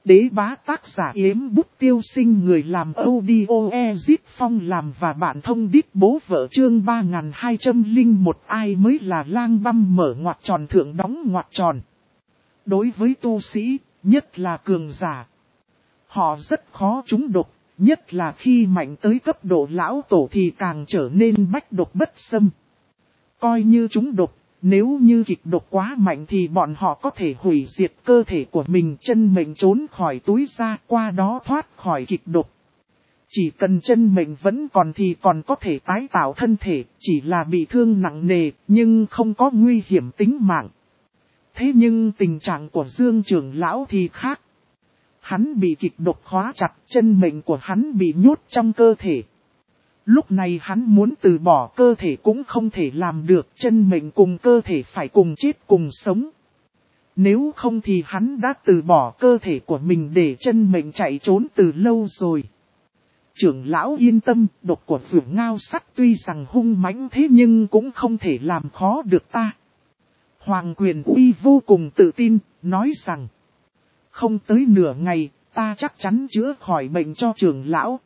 Đế bá tác giả Yếm Bút Tiêu Sinh, người làm audio Ezit Phong làm và bạn thông đít bố vợ, chương 3201. Ai mới là lang băm mở ngoặc tròn thượng đóng ngoặc tròn. Đối với tu sĩ, nhất là cường giả, họ rất khó trúng độc, nhất là khi mạnh tới cấp độ lão tổ thì càng trở nên bách độc bất xâm. Coi như trúng độc, nếu như kịch độc quá mạnh thì bọn họ có thể hủy diệt cơ thể của mình, chân mệnh trốn khỏi túi ra, qua đó thoát khỏi kịch độc. Chỉ cần chân mệnh vẫn còn thì còn có thể tái tạo thân thể, chỉ là bị thương nặng nề, nhưng không có nguy hiểm tính mạng. Thế nhưng tình trạng của Dương trưởng lão thì khác. Hắn bị kịch độc khóa chặt, chân mệnh của hắn bị nhốt trong cơ thể. Lúc này hắn muốn từ bỏ cơ thể cũng không thể làm được, chân mệnh cùng cơ thể phải cùng chết cùng sống. Nếu không thì hắn đã từ bỏ cơ thể của mình để chân mệnh chạy trốn từ lâu rồi. Trưởng lão yên tâm, độc của Phượng Ngao Sắt tuy rằng hung mãnh thế nhưng cũng không thể làm khó được ta. Hoàng Quyền Uy vô cùng tự tin, nói rằng không tới nửa ngày, ta chắc chắn chữa khỏi bệnh cho trưởng lão.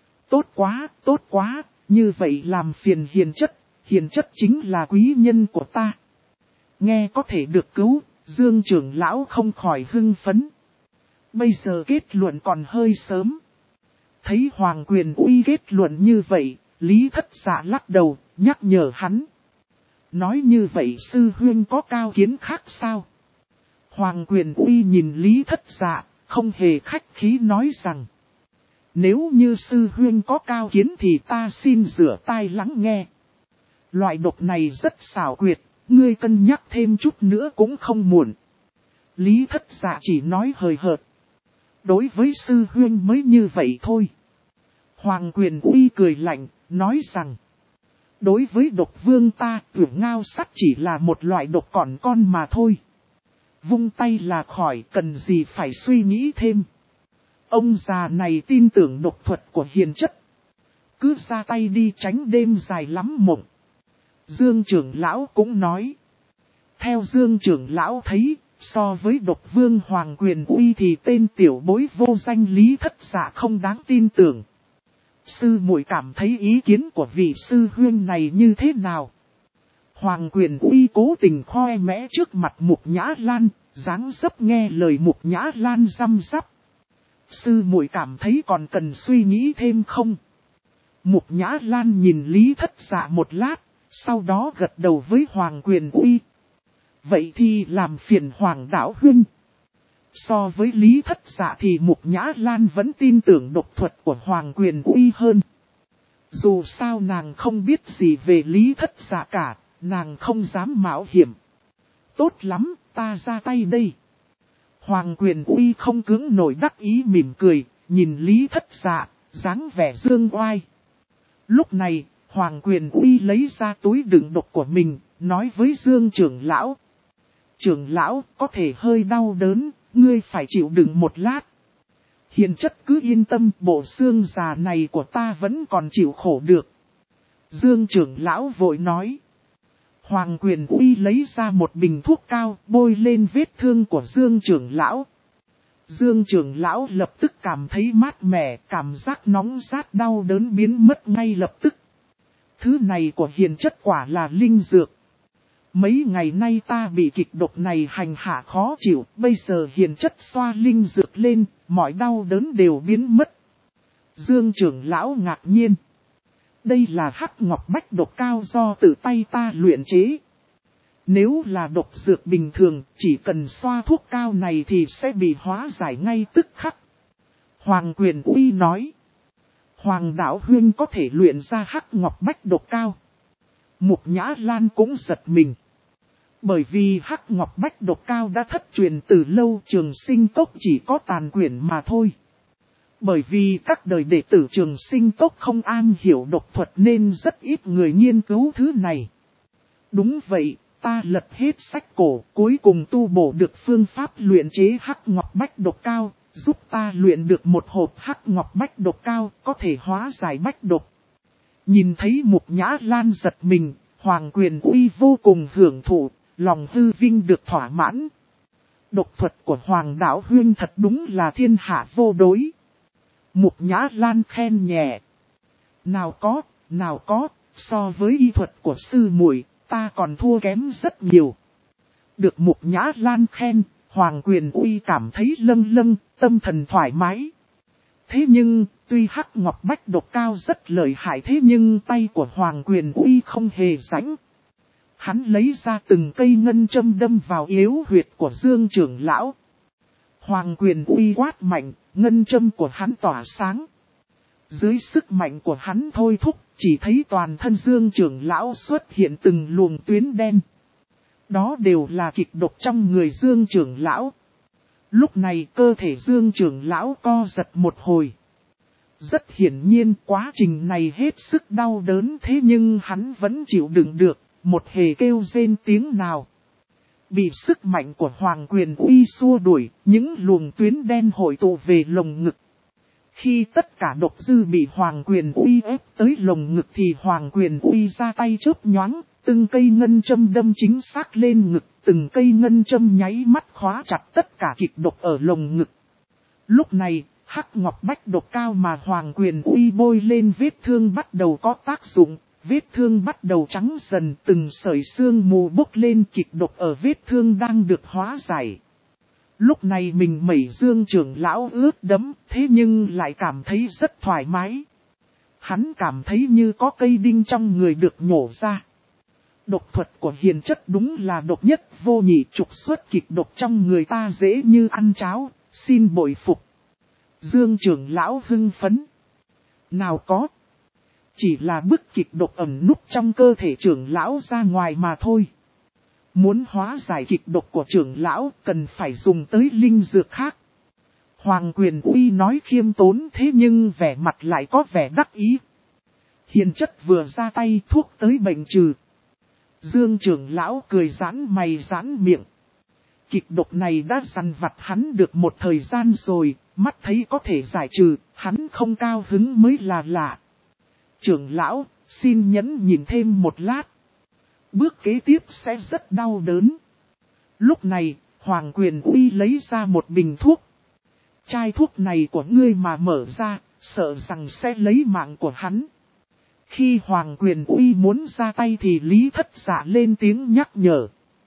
Tốt quá, như vậy làm phiền hiền chất chính là quý nhân của ta. Nghe có thể được cứu, Dương trưởng lão không khỏi hưng phấn. Bây giờ kết luận còn hơi sớm. Thấy Hoàng Quyền Uy kết luận như vậy, Lý Thất Dạ lắc đầu, nhắc nhở hắn. Nói như vậy sư huynh có cao kiến khác sao? Hoàng Quyền Uy nhìn Lý Thất Dạ, không hề khách khí nói rằng. Nếu như sư huynh có cao kiến thì ta xin rửa tai lắng nghe. Loại độc này rất xảo quyệt, ngươi cân nhắc thêm chút nữa cũng không muộn. Lý Thất Dạ chỉ nói hời hợt. Đối với sư huynh mới như vậy thôi. Hoàng Quyền Uy cười lạnh, nói rằng. Đối với độc vương ta, Phượng Ngao Sắt chỉ là một loại độc còn con mà thôi. Vung tay là khỏi, cần gì phải suy nghĩ thêm. Ông già này tin tưởng độc thuật của hiền chất. Cứ ra tay đi, tránh đêm dài lắm mộng. Dương trưởng lão cũng nói. Theo Dương trưởng lão thấy, so với độc vương Hoàng Quyền Uy thì tên tiểu bối vô danh Lý Thất Dạ không đáng tin tưởng. Sư muội cảm thấy ý kiến của vị sư huynh này như thế nào? Hoàng Quyền Uy cố tình khoe mẽ trước mặt Mục Nhã Lan, dáng dấp nghe lời Mục Nhã Lan răm rắp. Sư muội cảm thấy còn cần suy nghĩ thêm không? Mục Nhã Lan nhìn Lý Thất Dạ một lát, sau đó gật đầu với Hoàng Quyền Uy. Vậy thì làm phiền Hoàng đạo huynh. So với Lý Thất Dạ thì Mục Nhã Lan vẫn tin tưởng độc thuật của Hoàng Quyền Uy hơn. Dù sao nàng không biết gì về Lý Thất Dạ cả, nàng không dám mạo hiểm. Tốt lắm, ta ra tay đây. Hoàng Quyền Uy không cưỡng nổi đắc ý mỉm cười, nhìn Lý Thất Dạ, dáng vẻ dương oai. Lúc này, Hoàng Quyền Uy lấy ra túi đựng độc của mình, nói với Dương trưởng lão. Trưởng lão, có thể hơi đau đớn, ngươi phải chịu đựng một lát. Hiền chất cứ yên tâm, bộ xương già này của ta vẫn còn chịu khổ được. Dương trưởng lão vội nói. Hoàng Quyền Uy lấy ra một bình thuốc cao, bôi lên vết thương của Dương trưởng lão. Dương trưởng lão lập tức cảm thấy mát mẻ, cảm giác nóng rát đau đớn biến mất ngay lập tức. Thứ này của hiền chất quả là linh dược. Mấy ngày nay ta bị kịch độc này hành hạ khó chịu, bây giờ hiền chất xoa linh dược lên, mọi đau đớn đều biến mất. Dương trưởng lão ngạc nhiên. Đây là hắc ngọc bách độc cao do tự tay ta luyện chế. Nếu là độc dược bình thường, chỉ cần xoa thuốc cao này thì sẽ bị hóa giải ngay tức khắc. Hoàng Quyền Uy nói. Hoàng đạo huynh có thể luyện ra hắc ngọc bách độc cao. Mục Nhã Lan cũng giật mình. Bởi vì hắc ngọc bách độc cao đã thất truyền từ lâu, Trường Sinh Cốc chỉ có tàn quyển mà thôi. Bởi vì các đời đệ tử Trường Sinh Cốc không am hiểu độc thuật nên rất ít người nghiên cứu thứ này. Đúng vậy, ta lật hết sách cổ, cuối cùng tu bổ được phương pháp luyện chế hắc ngọc bách độc cao, giúp ta luyện được một hộp hắc ngọc bách độc cao, có thể hóa giải bách độc. Nhìn thấy Mục Nhã Lan giật mình, Hoàng Quyền Uy vô cùng hưởng thụ, lòng hư vinh được thỏa mãn. Độc thuật của Hoàng Đạo Huyên thật đúng là thiên hạ vô đối. Mục Nhã Lan khen nhẹ. Nào có, so với y thuật của sư muội, ta còn thua kém rất nhiều. Được Mục Nhã Lan khen, Hoàng Quyền Uy cảm thấy lâng lâng, tâm thần thoải mái. Thế nhưng, tuy Hắc Ngọc Bách độc cao rất lợi hại thế nhưng tay của Hoàng Quyền Uy không hề rãnh. Hắn lấy ra từng cây ngân châm đâm vào yếu huyệt của Dương trưởng lão. Hoàng Quyền Uy quát mạnh, ngân châm của hắn tỏa sáng. Dưới sức mạnh của hắn thôi thúc, chỉ thấy toàn thân Dương trưởng lão xuất hiện từng luồng tuyến đen. Đó đều là kịch độc trong người Dương trưởng lão. Lúc này cơ thể Dương trưởng lão co giật một hồi. Rất hiển nhiên quá trình này hết sức đau đớn thế nhưng hắn vẫn chịu đựng được, một hề kêu rên tiếng nào. Bị sức mạnh của Hoàng Quyền Uy xua đuổi, những luồng tuyến đen hội tụ về lồng ngực. Khi tất cả độc dư bị Hoàng Quyền Uy ép tới lồng ngực thì Hoàng Quyền Uy ra tay chớp nhoáng, từng cây ngân châm đâm chính xác lên ngực, từng cây ngân châm nháy mắt khóa chặt tất cả kịch độc ở lồng ngực. Lúc này, Hắc Ngọc Bách độc cao mà Hoàng Quyền Uy bôi lên vết thương bắt đầu có tác dụng, vết thương bắt đầu trắng dần, từng sợi xương mù bốc lên, kịch độc ở vết thương đang được hóa giải. Lúc này mình mẩy Dương trưởng lão ướt đẫm, thế nhưng lại cảm thấy rất thoải mái. Hắn cảm thấy như có cây đinh trong người được nhổ ra. Độc thuật của Hiền Chất đúng là độc nhất vô nhị, trục xuất kịch độc trong người ta dễ như ăn cháo, xin bội phục. Dương trưởng lão hưng phấn. Nào có. Chỉ là bức kịch độc ẩn núp trong cơ thể trưởng lão ra ngoài mà thôi. Muốn hóa giải kịch độc của trưởng lão cần phải dùng tới linh dược khác. Hoàng Quyền Uy nói khiêm tốn thế nhưng vẻ mặt lại có vẻ đắc ý. Hiền Chất vừa ra tay thuốc tới bệnh trừ. Dương trưởng lão cười giãn mày giãn miệng. Kịch độc này đã dằn vặt hắn được một thời gian rồi, mắt thấy có thể giải trừ, hắn không cao hứng mới là lạ. Trưởng lão, xin nhẫn nhìn thêm một lát. Bước kế tiếp sẽ rất đau đớn. Lúc này, Hoàng Quyền Uy lấy ra một bình thuốc. Chai thuốc này của ngươi mà mở ra, sợ rằng sẽ lấy mạng của hắn. Khi Hoàng Quyền Uy muốn ra tay thì Lý Thất Dạ lên tiếng nhắc nhở.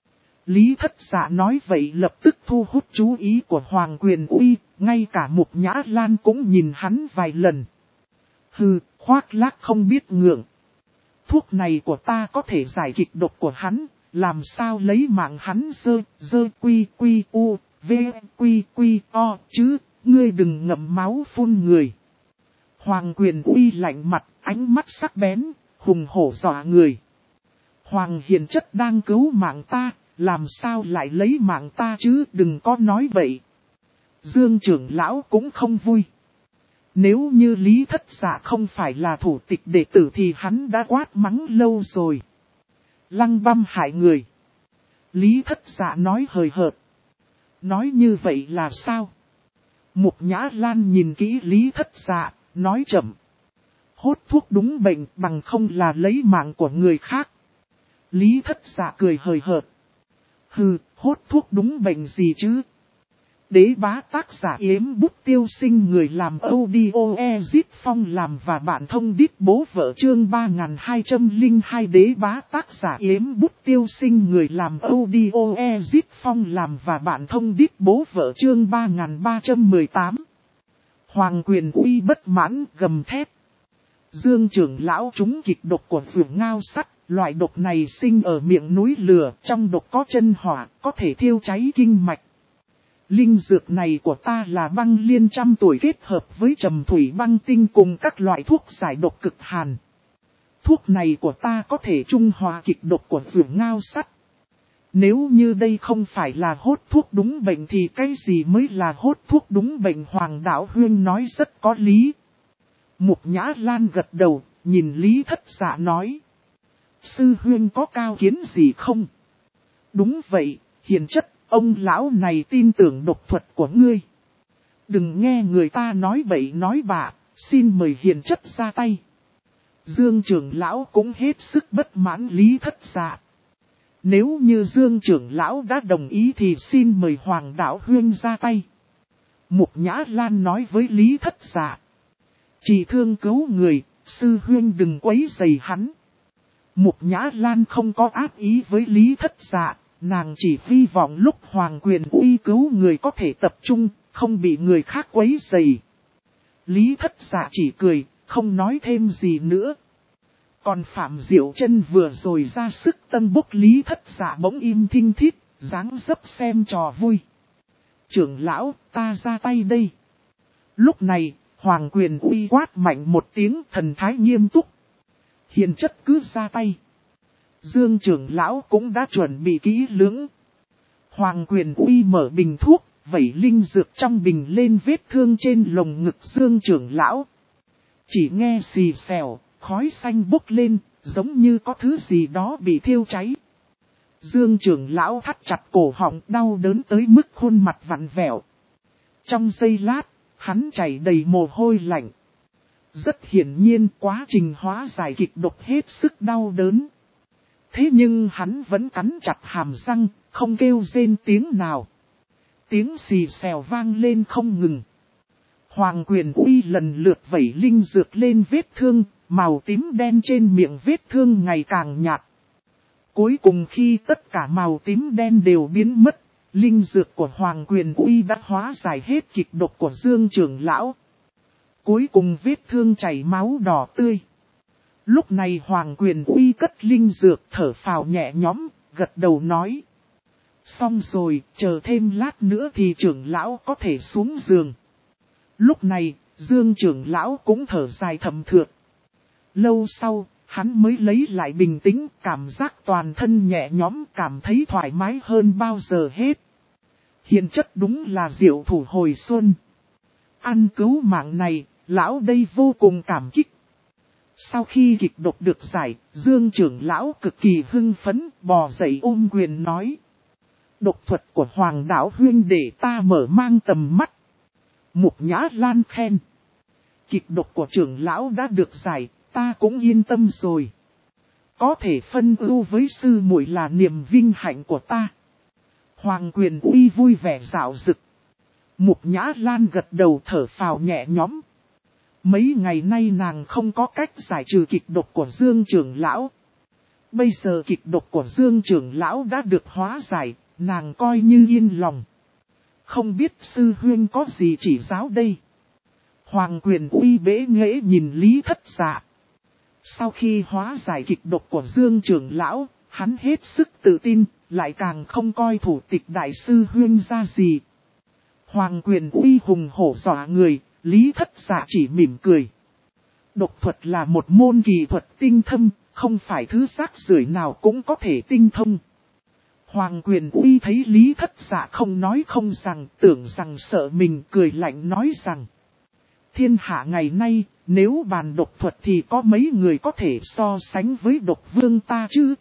Lý Thất Dạ nói vậy lập tức thu hút chú ý của Hoàng Quyền Uy, ngay cả Mục Nhã Lan cũng nhìn hắn vài lần. Hừ, khoác lác không biết ngượng. Thuốc này của ta có thể giải kịch độc của hắn, làm sao lấy mạng hắn dơ quy quy u, v quy quy o chứ, ngươi đừng ngậm máu phun người. Hoàng Quyền Uy lạnh mặt, ánh mắt sắc bén, hùng hổ dọa người. Hoàng Hiền Chất đang cứu mạng ta, làm sao lại lấy mạng ta chứ, đừng có nói vậy. Dương trưởng lão cũng không vui. Nếu như Lý Thất Dạ không phải là thủ tịch đệ tử thì hắn đã quát mắng lâu rồi. Lăng băm hại người. Lý Thất Dạ nói hời hợt. Nói như vậy là sao? Mục Nhã Lan nhìn kỹ Lý Thất Dạ, nói chậm. Hốt thuốc đúng bệnh bằng không là lấy mạng của người khác. Lý Thất Dạ cười hời hợt. Hừ, hốt thuốc đúng bệnh gì chứ? Đế bá tác giả Yếm Bút Tiêu Sinh, người làm audio Ezit Phong làm và bạn thông đít bố vợ chương 3202. Đế bá tác giả Yếm Bút Tiêu Sinh, người làm audio Ezit Phong làm và bạn thông đít bố vợ chương 3318. Hoàng Quyền Uy bất mãn gầm thét. Dương trưởng lão trúng kịch độc của Phượng Ngao Sắt, loại độc này sinh ở miệng núi lửa, trong độc có chân hỏa, có thể thiêu cháy kinh mạch. Linh dược này của ta là băng liên trăm tuổi kết hợp với trầm thủy băng tinh cùng các loại thuốc giải độc cực hàn. Thuốc này của ta có thể trung hòa kịch độc của Phượng Ngao Sắt. Nếu như đây không phải là hốt thuốc đúng bệnh thì cái gì mới là hốt thuốc đúng bệnh? Hoàng Đạo Huyên nói rất có lý. Mục Nhã Lan gật đầu, nhìn Lý Thất Dạ nói. Sư Huyên có cao kiến gì không? Đúng vậy, Hiền Chất, ông lão này tin tưởng độc thuật của ngươi. Đừng nghe người ta nói bậy nói bạ, xin mời Hiền Chất ra tay. Dương trưởng lão cũng hết sức bất mãn Lý Thất Dạ. Nếu như Dương trưởng lão đã đồng ý thì xin mời Hoàng đạo huynh ra tay. Mục Nhã Lan nói với Lý Thất Dạ. Chỉ thương cứu người, sư huynh đừng quấy rầy hắn. Mục Nhã Lan không có ác ý với Lý Thất Dạ, nàng chỉ hy vọng lúc Hoàng Quyền Uy cứu người có thể tập trung, không bị người khác quấy rầy. Lý Thất Dạ chỉ cười, không nói thêm gì nữa. Còn Phạm Diệu Chân vừa rồi ra sức tân bốc Lý Thất Dạ bỗng im thinh thít, dáng dấp xem trò vui. Trưởng lão, ta ra tay đây. Lúc này, Hoàng Quyền Uy quát mạnh một tiếng, thần thái nghiêm túc. Hiền chất cứ ra tay. Dương trưởng lão cũng đã chuẩn bị kỹ lưỡng. Hoàng Quyền Uy mở bình thuốc, vẩy linh dược trong bình lên vết thương trên lồng ngực Dương trưởng lão. Chỉ nghe xì xèo, khói xanh bốc lên, giống như có thứ gì đó bị thiêu cháy. Dương trưởng lão thắt chặt cổ họng, đau đớn tới mức khuôn mặt vặn vẹo. Trong giây lát, hắn chảy đầy mồ hôi lạnh. Rất hiển nhiên quá trình hóa giải kịch độc hết sức đau đớn. Thế nhưng hắn vẫn cắn chặt hàm răng, không kêu rên tiếng nào. Tiếng xì xèo vang lên không ngừng. Hoàng Quyền Uy lần lượt vẩy linh dược lên vết thương, màu tím đen trên miệng vết thương ngày càng nhạt. Cuối cùng khi tất cả màu tím đen đều biến mất, linh dược của Hoàng Quyền Uy đã hóa giải hết kịch độc của Dương trưởng lão. Cuối cùng vết thương chảy máu đỏ tươi. Lúc này Hoàng Quyền Uy cất linh dược thở phào nhẹ nhõm, gật đầu nói. Xong rồi, chờ thêm lát nữa thì trưởng lão có thể xuống giường. Lúc này, Dương trưởng lão cũng thở dài thầm thượt. Lâu sau, hắn mới lấy lại bình tĩnh, cảm giác toàn thân nhẹ nhõm, cảm thấy thoải mái hơn bao giờ hết. Hiền chất đúng là diệu thủ hồi xuân. Ăn cứu mạng này, lão đây vô cùng cảm kích. Sau khi kịch độc được giải, Dương trưởng lão cực kỳ hưng phấn, bò dậy ôm quyền nói. Độc thuật của Hoàng đạo huynh để ta mở mang tầm mắt. Mục Nhã Lan khen. Kịch độc của trưởng lão đã được giải, ta cũng yên tâm rồi. Có thể phân ưu với sư muội là niềm vinh hạnh của ta. Hoàng Quyền Uy vui vẻ rạo rực. Mục Nhã Lan gật đầu thở phào nhẹ nhõm. Mấy ngày nay nàng không có cách giải trừ kịch độc của Dương trưởng lão. Bây giờ kịch độc của Dương trưởng lão đã được hóa giải, nàng coi như yên lòng. Không biết sư huynh có gì chỉ giáo đây? Hoàng Quyền Uy bẽ nghễ nhìn Lý Thất Dạ. Sau khi hóa giải kịch độc của Dương trưởng lão, hắn hết sức tự tin, lại càng không coi thủ tịch đại sư huynh ra gì. Hoàng Quyền Uy hùng hổ dọa người, Lý Thất Dạ chỉ mỉm cười. Độc thuật là một môn kỳ thuật tinh thâm, không phải thứ rác rưởi nào cũng có thể tinh thông. Hoàng Quyền Uy thấy Lý Thất Dạ không nói không rằng, tưởng rằng sợ mình, cười lạnh nói rằng. Thiên hạ ngày nay, nếu bàn độc thuật thì có mấy người có thể so sánh với độc vương ta chứ?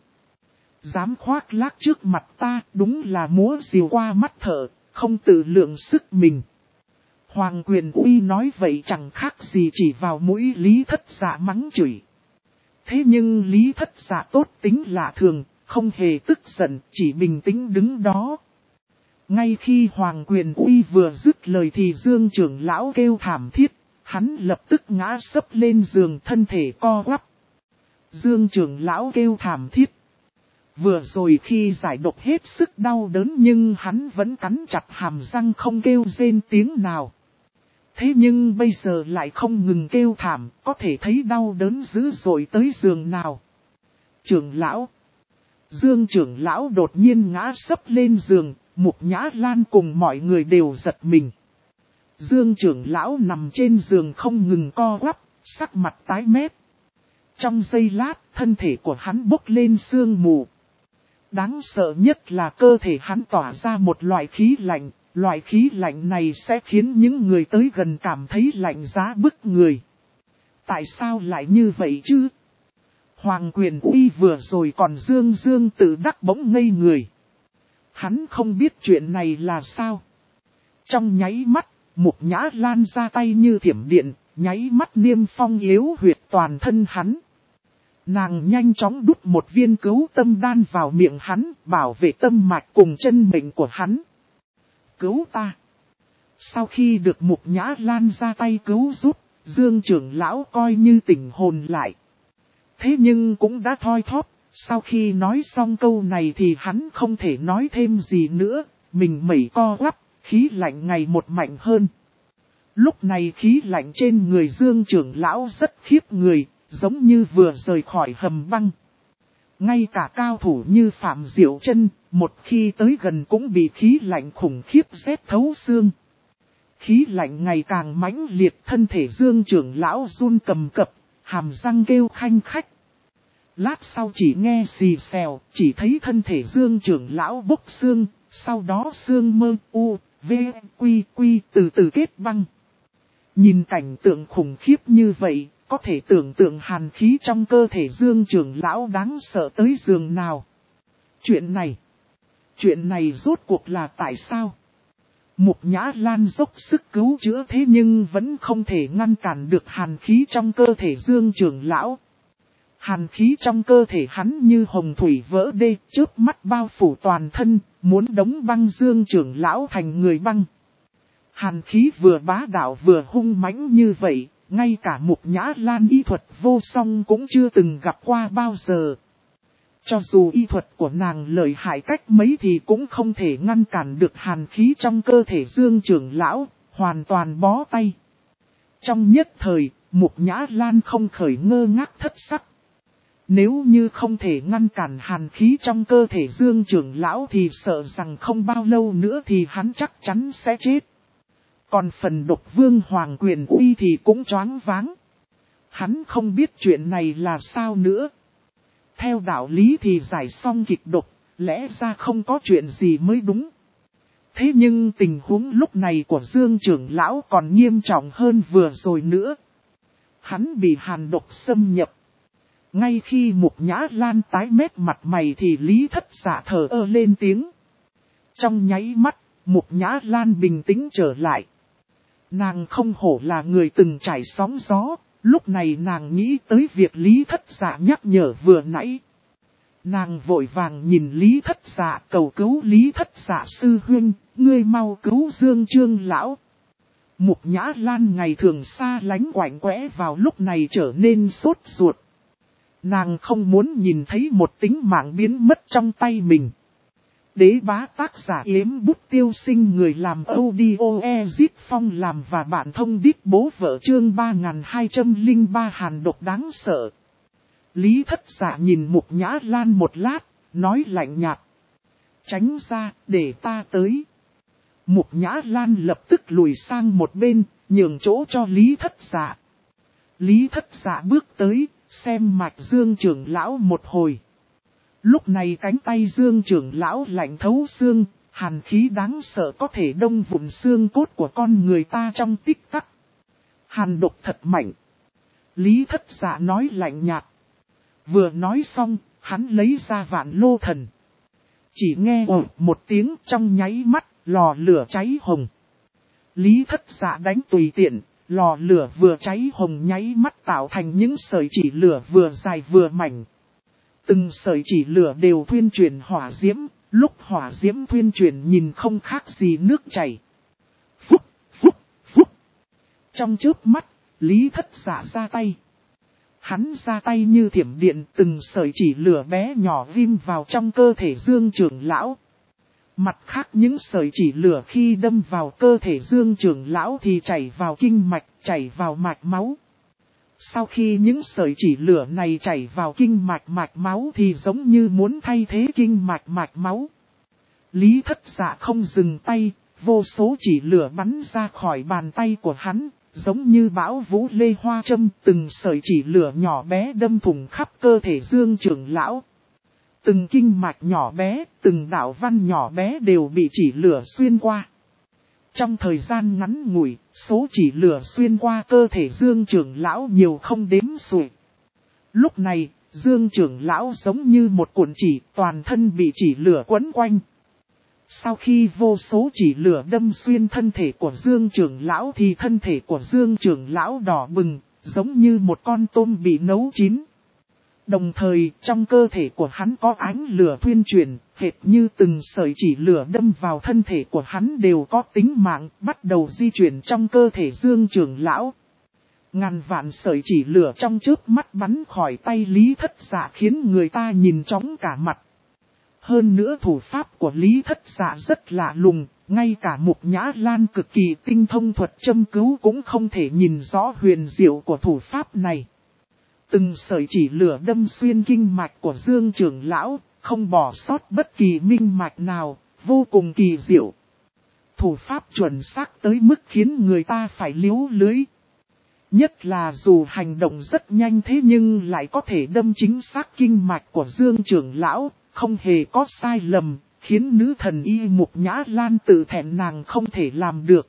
Dám khoác lác trước mặt ta, đúng là múa rìu qua mắt thợ, không tự lượng sức mình. Hoàng Quyền Uy nói vậy chẳng khác gì chỉ vào mũi Lý Thất Dạ mắng chửi. Thế nhưng Lý Thất Dạ tốt tính lạ thường, không hề tức giận, chỉ bình tĩnh đứng đó. Ngay khi Hoàng Quyền Uy vừa dứt lời thì Dương trưởng lão kêu thảm thiết, hắn lập tức ngã sấp lên giường, thân thể co quắp. Dương trưởng lão kêu thảm thiết. Vừa rồi khi giải độc hết sức đau đớn nhưng hắn vẫn cắn chặt hàm răng không kêu rên tiếng nào. Thế nhưng bây giờ lại không ngừng kêu thảm, có thể thấy đau đớn dữ dội tới giường nào. Trưởng lão. Dương trưởng lão đột nhiên ngã sấp lên giường, Mục Nhã Lan cùng mọi người đều giật mình. Dương trưởng lão nằm trên giường không ngừng co quắp, sắc mặt tái mét. Trong giây lát, thân thể của hắn bốc lên sương mù. Đáng sợ nhất là cơ thể hắn tỏa ra một loại khí lạnh, loại khí lạnh này sẽ khiến những người tới gần cảm thấy lạnh giá bức người. Tại sao lại như vậy chứ? Hoàng Quyền Uy vừa rồi còn dương tự đắc bỗng ngây người. Hắn không biết chuyện này là sao. Trong nháy mắt, Mục Nhã Lan ra tay như thiểm điện, nháy mắt niêm phong yếu huyệt toàn thân hắn. Nàng nhanh chóng đút một viên cứu tâm đan vào miệng hắn, bảo vệ tâm mạch cùng chân mệnh của hắn. Cứu ta. Sau khi được Mục Nhã Lan ra tay cứu giúp, Dương trưởng lão coi như tỉnh hồn lại. Thế nhưng cũng đã thoi thóp, sau khi nói xong câu này thì hắn không thể nói thêm gì nữa, mình mẩy co quắp, khí lạnh ngày một mạnh hơn. Lúc này khí lạnh trên người Dương trưởng lão rất khiếp người, giống như vừa rời khỏi hầm băng. Ngay cả cao thủ như Phạm Diệu Chân, một khi tới gần cũng bị khí lạnh khủng khiếp rét thấu xương. Khí lạnh ngày càng mãnh liệt, thân thể Dương trưởng lão run cầm cập, hàm răng kêu khanh khách. Lát sau chỉ nghe xì xèo, chỉ thấy thân thể Dương trưởng lão bốc xương, sau đó xương mơ u, v, quy quy từ từ kết băng. Nhìn cảnh tượng khủng khiếp như vậy, có thể tưởng tượng hàn khí trong cơ thể Dương trưởng lão đáng sợ tới giường nào. Chuyện này rốt cuộc là tại sao? Mục Nhã Lan dốc sức cứu chữa thế nhưng vẫn không thể ngăn cản được hàn khí trong cơ thể Dương trưởng lão. Hàn khí trong cơ thể hắn như hồng thủy vỡ đê, chớp mắt bao phủ toàn thân, muốn đóng băng Dương trưởng lão thành người băng. Hàn khí vừa bá đạo vừa hung mãnh như vậy, ngay cả Mục Nhã Lan y thuật vô song cũng chưa từng gặp qua bao giờ. Cho dù y thuật của nàng lợi hại cách mấy thì cũng không thể ngăn cản được hàn khí trong cơ thể Dương trưởng lão, hoàn toàn bó tay. Trong nhất thời, Mục Nhã Lan không khởi ngơ ngác thất sắc. Nếu như không thể ngăn cản hàn khí trong cơ thể Dương trưởng lão thì sợ rằng không bao lâu nữa thì hắn chắc chắn sẽ chết. Còn phần Độc Vương Hoàng Quyền Uy thì cũng choáng váng. Hắn không biết chuyện này là sao nữa. Theo đạo lý thì giải xong kịch độc, lẽ ra không có chuyện gì mới đúng. Thế nhưng tình huống lúc này của Dương trưởng lão còn nghiêm trọng hơn vừa rồi nữa. Hắn bị hàn độc xâm nhập. Ngay khi Mục Nhã Lan tái mét mặt mày thì Lý Thất Dạ thở ơ lên tiếng. Trong nháy mắt, Mục Nhã Lan bình tĩnh trở lại. Nàng không hổ là người từng trải sóng gió, lúc này nàng nghĩ tới việc Lý Thất Dạ nhắc nhở vừa nãy. Nàng vội vàng nhìn Lý Thất Dạ cầu cứu Lý Thất Dạ sư huynh, ngươi mau cứu Dương Trương lão. Mục Nhã Lan ngày thường xa lánh quạnh quẽ vào lúc này trở nên sốt ruột. Nàng không muốn nhìn thấy một tính mạng biến mất trong tay mình. Đế bá tác giả Yếm Bút Tiêu Sinh, người làm audio Ezit Phong làm và bạn thông đít bố vợ chương 3203 hàn độc đáng sợ. Lý Thất Dạ nhìn Mục Nhã Lan một lát, nói lạnh nhạt. Tránh ra, để ta tới. Mục Nhã Lan lập tức lùi sang một bên, nhường chỗ cho Lý Thất Dạ. Lý Thất Dạ bước tới, xem mạch Dương trưởng lão một hồi. Lúc này cánh tay Dương trưởng lão lạnh thấu xương, hàn khí đáng sợ có thể đông vụn xương cốt của con người ta trong tích tắc. Hàn độc thật mạnh. Lý Thất Dạ nói lạnh nhạt. Vừa nói xong, hắn lấy ra Vạn Lô Thần. Chỉ nghe ồ một tiếng, trong nháy mắt, lò lửa cháy hồng. Lý Thất Dạ đánh tùy tiện, lò lửa vừa cháy hồng nháy mắt tạo thành những sợi chỉ lửa vừa dài vừa mảnh. Từng sợi chỉ lửa đều thuyên chuyển hỏa diễm, lúc hỏa diễm thuyên chuyển nhìn không khác gì nước chảy. Phúc, phúc, phúc. Trong chớp mắt, Lý Thất Dạ ra tay. Hắn ra tay như thiểm điện, từng sợi chỉ lửa bé nhỏ ghim vào trong cơ thể Dương trưởng lão. Mặt khác những sợi chỉ lửa khi đâm vào cơ thể Dương trưởng lão thì chảy vào kinh mạch, chảy vào mạch máu. Sau khi những sợi chỉ lửa này chảy vào kinh mạch mạch máu thì giống như muốn thay thế kinh mạch mạch máu. Lý Thất Dạ không dừng tay, vô số chỉ lửa bắn ra khỏi bàn tay của hắn, giống như bão vũ lê hoa châm, từng sợi chỉ lửa nhỏ bé đâm thủng khắp cơ thể Dương trưởng lão. Từng kinh mạch nhỏ bé, từng đạo văn nhỏ bé đều bị chỉ lửa xuyên qua. Trong thời gian ngắn ngủi, số chỉ lửa xuyên qua cơ thể Dương trưởng lão nhiều không đếm xuể. Lúc này, Dương trưởng lão giống như một cuộn chỉ, toàn thân bị chỉ lửa quấn quanh. Sau khi vô số chỉ lửa đâm xuyên thân thể của Dương trưởng lão thì thân thể của Dương trưởng lão đỏ bừng, giống như một con tôm bị nấu chín. Đồng thời, trong cơ thể của hắn có ánh lửa thuyên chuyển, hệt như từng sợi chỉ lửa đâm vào thân thể của hắn đều có tính mạng, bắt đầu di chuyển trong cơ thể Dương trưởng lão. Ngàn vạn sợi chỉ lửa trong chớp mắt bắn khỏi tay Lý Thất Dạ khiến người ta nhìn chóng cả mặt. Hơn nữa thủ pháp của Lý Thất Dạ rất lạ lùng, ngay cả Mục Nhã Lan cực kỳ tinh thông thuật châm cứu cũng không thể nhìn rõ huyền diệu của thủ pháp này. Từng sợi chỉ lửa đâm xuyên kinh mạch của Dương trưởng lão, không bỏ sót bất kỳ minh mạch nào, vô cùng kỳ diệu. Thủ pháp chuẩn xác tới mức khiến người ta phải liếu lưới. Nhất là dù hành động rất nhanh thế nhưng lại có thể đâm chính xác kinh mạch của Dương trưởng lão, không hề có sai lầm, khiến nữ thần y Mục Nhã Lan tự thẹn nàng không thể làm được.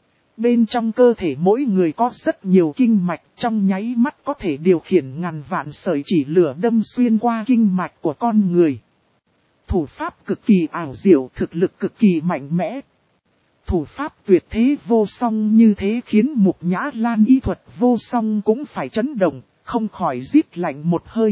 Bên trong cơ thể mỗi người có rất nhiều kinh mạch, trong nháy mắt có thể điều khiển ngàn vạn sợi chỉ lửa đâm xuyên qua kinh mạch của con người. Thủ pháp cực kỳ ảo diệu, thực lực cực kỳ mạnh mẽ. Thủ pháp tuyệt thế vô song như thế khiến Mục Nhã Lan y thuật vô song cũng phải chấn động, không khỏi rít lạnh một hơi.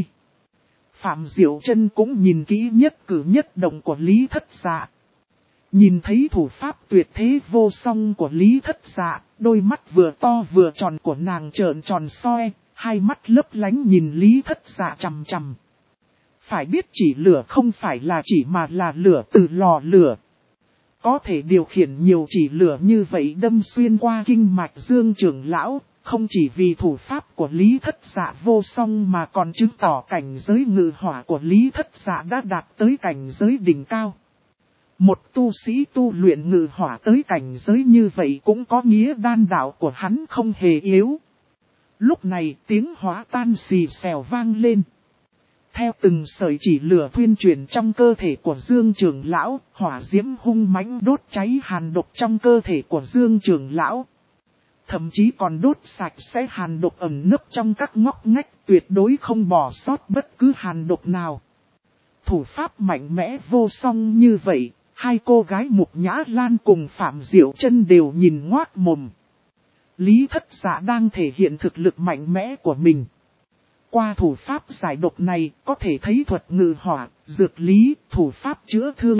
Phạm Diệu Chân cũng nhìn kỹ nhất cử nhất động của Lý Thất Dạ. Nhìn thấy thủ pháp tuyệt thế vô song của Lý Thất Dạ, đôi mắt vừa to vừa tròn của nàng trợn tròn soi, hai mắt lấp lánh nhìn Lý Thất Dạ chằm chằm. Phải biết chỉ lửa không phải là chỉ mà là lửa từ lò lửa. Có thể điều khiển nhiều chỉ lửa như vậy đâm xuyên qua kinh mạch Dương trưởng lão, không chỉ vì thủ pháp của Lý Thất Dạ vô song mà còn chứng tỏ cảnh giới ngự hỏa của Lý Thất Dạ đã đạt tới cảnh giới đỉnh cao. Một tu sĩ tu luyện ngự hỏa tới cảnh giới như vậy cũng có nghĩa đan đạo của hắn không hề yếu. Lúc này tiếng hóa tan xì xèo vang lên. Theo từng sợi chỉ lửa thuyên chuyển trong cơ thể của Dương trưởng lão, hỏa diễm hung mãnh đốt cháy hàn độc trong cơ thể của Dương trưởng lão. Thậm chí còn đốt sạch sẽ hàn độc ẩn nấp trong các ngóc ngách, tuyệt đối không bỏ sót bất cứ hàn độc nào. Thủ pháp mạnh mẽ vô song như vậy, hai cô gái Mục Nhã Lan cùng Phạm Diệu Chân đều nhìn ngoác mồm. Lý Thất Dạ đang thể hiện thực lực mạnh mẽ của mình. Qua thủ pháp giải độc này có thể thấy thuật ngự hỏa, dược lý, thủ pháp chữa thương